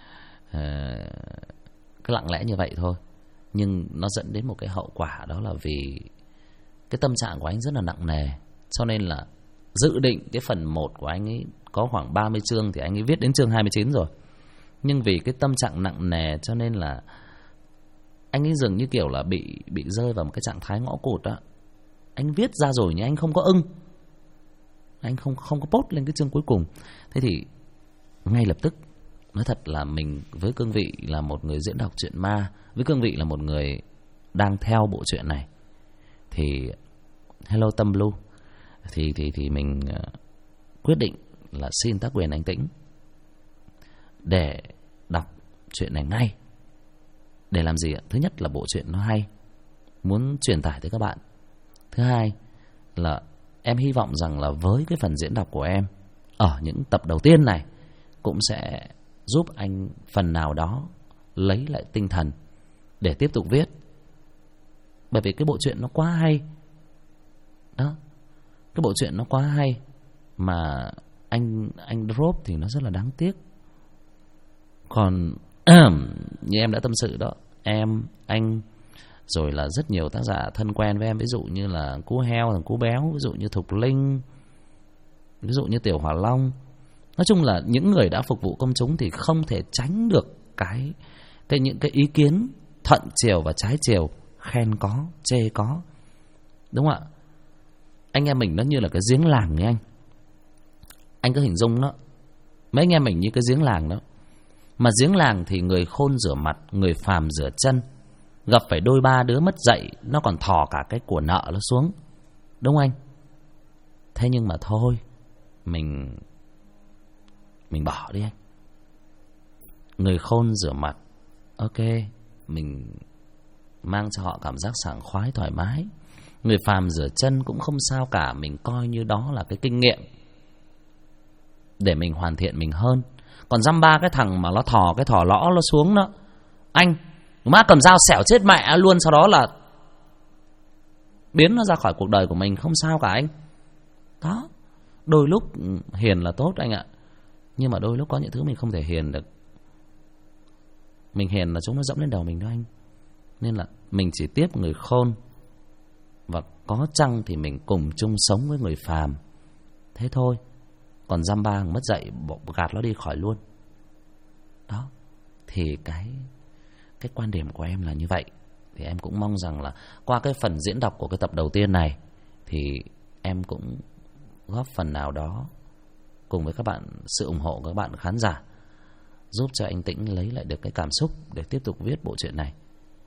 cứ lặng lẽ như vậy thôi. Nhưng nó dẫn đến một cái hậu quả, đó là vì cái tâm trạng của anh rất là nặng nề. Cho nên là dự định cái phần 1 của anh ấy có khoảng 30 chương thì anh ấy viết đến chương 29 rồi. Nhưng vì cái tâm trạng nặng nề cho nên là anh ấy dường như kiểu là bị rơi vào một cái trạng thái ngõ cụt đó. Anh viết ra rồi nhưng anh không có ưng. anh không có post lên cái chương cuối cùng. Thế thì ngay lập tức, nói thật là mình với cương vị là một người diễn đọc truyện ma, với cương vị là một người đang theo bộ truyện này, thì Hello Tâm Blue, thì mình quyết định là xin tác quyền anh Tĩnh để đọc chuyện này ngay. Để làm gì ạ? Thứ nhất là bộ truyện nó hay, muốn truyền tải tới các bạn. Thứ hai là em hy vọng rằng là với cái phần diễn đọc của em ở những tập đầu tiên này cũng sẽ giúp anh phần nào đó lấy lại tinh thần để tiếp tục viết. Bởi vì cái bộ truyện nó quá hay đó, cái bộ truyện nó quá hay mà anh drop thì nó rất là đáng tiếc. Còn như em đã tâm sự đó, em, anh, rồi là rất nhiều tác giả thân quen với em, ví dụ như là Cú Heo, thằng Cú Béo, ví dụ như Thục Linh, ví dụ như Tiểu Hỏa Long. Nói chung là những người đã phục vụ công chúng thì không thể tránh được những cái ý kiến thuận chiều và trái chiều, khen có, chê có, đúng không ạ? Anh em mình nó như là cái giếng làng ấy anh cứ hình dung đó, mấy anh em mình như cái giếng làng đó. Mà giếng làng thì người khôn rửa mặt, người phàm rửa chân. Gặp phải đôi ba đứa mất dạy, nó còn thò cả cái của nợ nó xuống, đúng không anh? Thế nhưng mà thôi, mình bỏ đi anh. Người khôn rửa mặt, ok, mình mang cho họ cảm giác sảng khoái thoải mái. Người phàm rửa chân cũng không sao cả, mình coi như đó là cái kinh nghiệm để mình hoàn thiện mình hơn. Còn dăm ba cái thằng mà nó thò cái thò lõ nó xuống đó, anh má cầm dao xẻo chết mẹ luôn, sau đó là biến nó ra khỏi cuộc đời của mình, không sao cả anh. Đó, đôi lúc hiền là tốt anh ạ, nhưng mà đôi lúc có những thứ mình không thể hiền được. Mình hiền là chúng nó dẫm lên đầu mình đó anh. Nên là mình chỉ tiếp người khôn, và có chăng thì mình cùng chung sống với người phàm, thế thôi. Còn dăm ba mất dạy, gạt nó đi khỏi luôn. Đó, thì cái quan điểm của em là như vậy. Thì em cũng mong rằng là qua cái phần diễn đọc của cái tập đầu tiên này thì em cũng góp phần nào đó cùng với các bạn, sự ủng hộ của các bạn khán giả, giúp cho anh Tĩnh lấy lại được cái cảm xúc để tiếp tục viết bộ truyện này.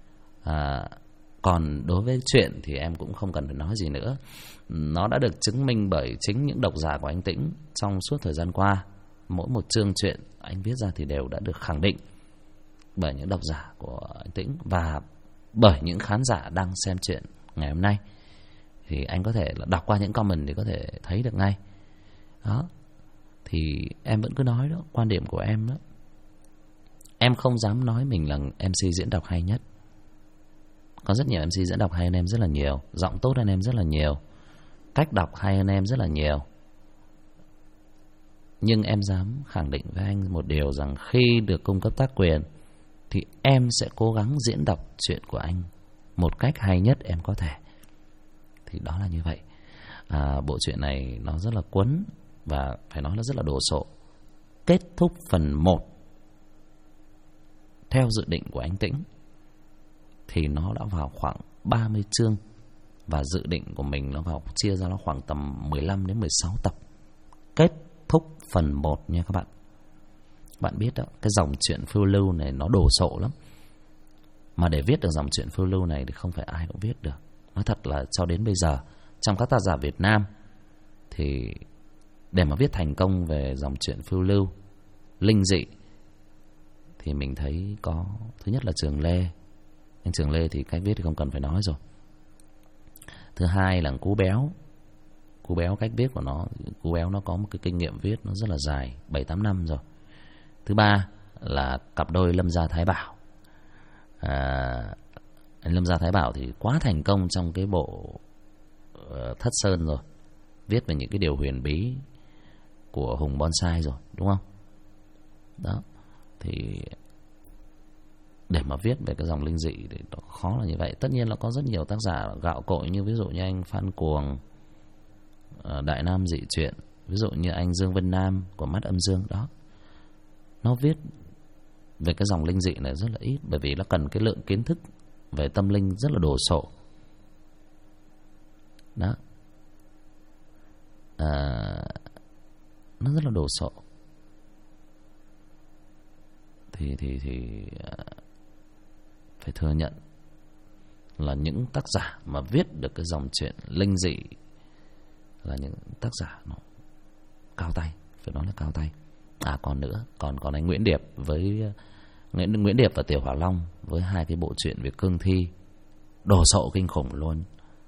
Còn đối với chuyện thì em cũng không cần phải nói gì nữa. Nó đã được chứng minh bởi chính những độc giả của anh Tĩnh trong suốt thời gian qua. Mỗi một chương truyện anh viết ra thì đều đã được khẳng định bởi những độc giả của anh Tĩnh và bởi những khán giả đang xem chuyện ngày hôm nay. Thì anh có thể là đọc qua những comment thì có thể thấy được ngay. Đó, thì em vẫn cứ nói đó, quan điểm của em đó, em không dám nói mình là MC diễn đọc hay nhất. Có rất nhiều MC diễn đọc hay hơn em rất là nhiều, giọng tốt hơn em rất là nhiều, cách đọc hay hơn em rất là nhiều. Nhưng em dám khẳng định với anh một điều rằng khi được cung cấp tác quyền thì em sẽ cố gắng diễn đọc chuyện của anh một cách hay nhất em có thể. Thì đó là như vậy. Bộ truyện này nó rất là cuốn và phải nói là rất là đồ sộ. Kết thúc phần 1 theo dự định của anh Tĩnh thì nó đã vào khoảng 30 chương, và dự định của mình nó vào chia ra nó khoảng tầm 15 đến 16 tập. Kết thúc phần 1 nha các bạn. Bạn biết đó, cái dòng truyện phiêu lưu này nó đồ sộ lắm. Mà để viết được dòng truyện phiêu lưu này thì không phải ai cũng viết được. Nói thật là cho đến bây giờ, trong các tác giả Việt Nam thì để mà viết thành công về dòng truyện phiêu lưu, linh dị thì mình thấy có, thứ nhất là Trường Lê. Anh Trường Lê thì cách viết thì không cần phải nói rồi. Thứ hai là Cú Béo. Cú Béo cách viết của nó, Cú Béo nó có một cái kinh nghiệm viết nó rất là dài, 7-8 năm rồi. Thứ ba là cặp đôi Lâm Gia Thái Bảo. Anh Lâm Gia Thái Bảo thì quá thành công trong cái bộ Thất Sơn rồi, viết về những cái điều huyền bí của Hùng Bonsai rồi, đúng không? Đó, thì để mà viết về cái dòng linh dị thì nó khó là như vậy. Tất nhiên là có rất nhiều tác giả gạo cội, như ví dụ như anh Phan Cuồng, Đại Nam Dị Truyện, ví dụ như anh Dương Vân Nam của Mắt Âm Dương đó. Nó viết về cái dòng linh dị này rất là ít, bởi vì nó cần cái lượng kiến thức về tâm linh rất là đồ sộ. Đó. nó rất là đồ sộ. Thì phải thừa nhận là những tác giả mà viết được cái dòng truyện linh dị là những tác giả nó cao tay, phải nói là cao tay. Còn nữa, còn anh Nguyễn Điệp với Nguyễn Điệp và Tiểu Hỏa Long với hai cái bộ truyện về cương thi đồ sộ kinh khủng luôn.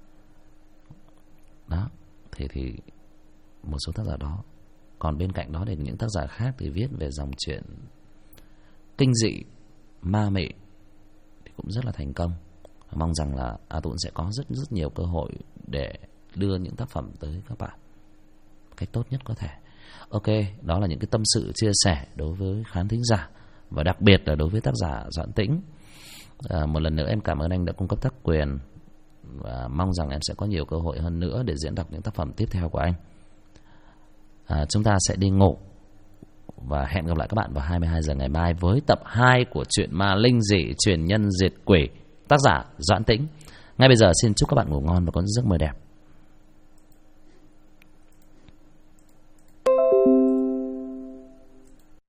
Đó, thì một số tác giả đó. Còn bên cạnh đó thì những tác giả khác thì viết về dòng truyện kinh dị, ma mị thì cũng rất là thành công. Mong rằng là A Tũng sẽ có rất nhiều cơ hội để đưa những tác phẩm tới các bạn cách tốt nhất có thể. Ok, đó là những cái tâm sự chia sẻ đối với khán thính giả, và đặc biệt là đối với tác giả Doãn Tĩnh. Một lần nữa em cảm ơn anh đã cung cấp tác quyền, và mong rằng em sẽ có nhiều cơ hội hơn nữa để diễn đọc những tác phẩm tiếp theo của anh. Chúng ta sẽ đi ngủ và hẹn gặp lại các bạn vào 22 giờ ngày mai với tập 2 của truyện ma linh dị Truyền Nhân Diệt Quỷ, tác giả Doãn Tĩnh. Ngay bây giờ xin chúc các bạn ngủ ngon và có giấc mơ đẹp.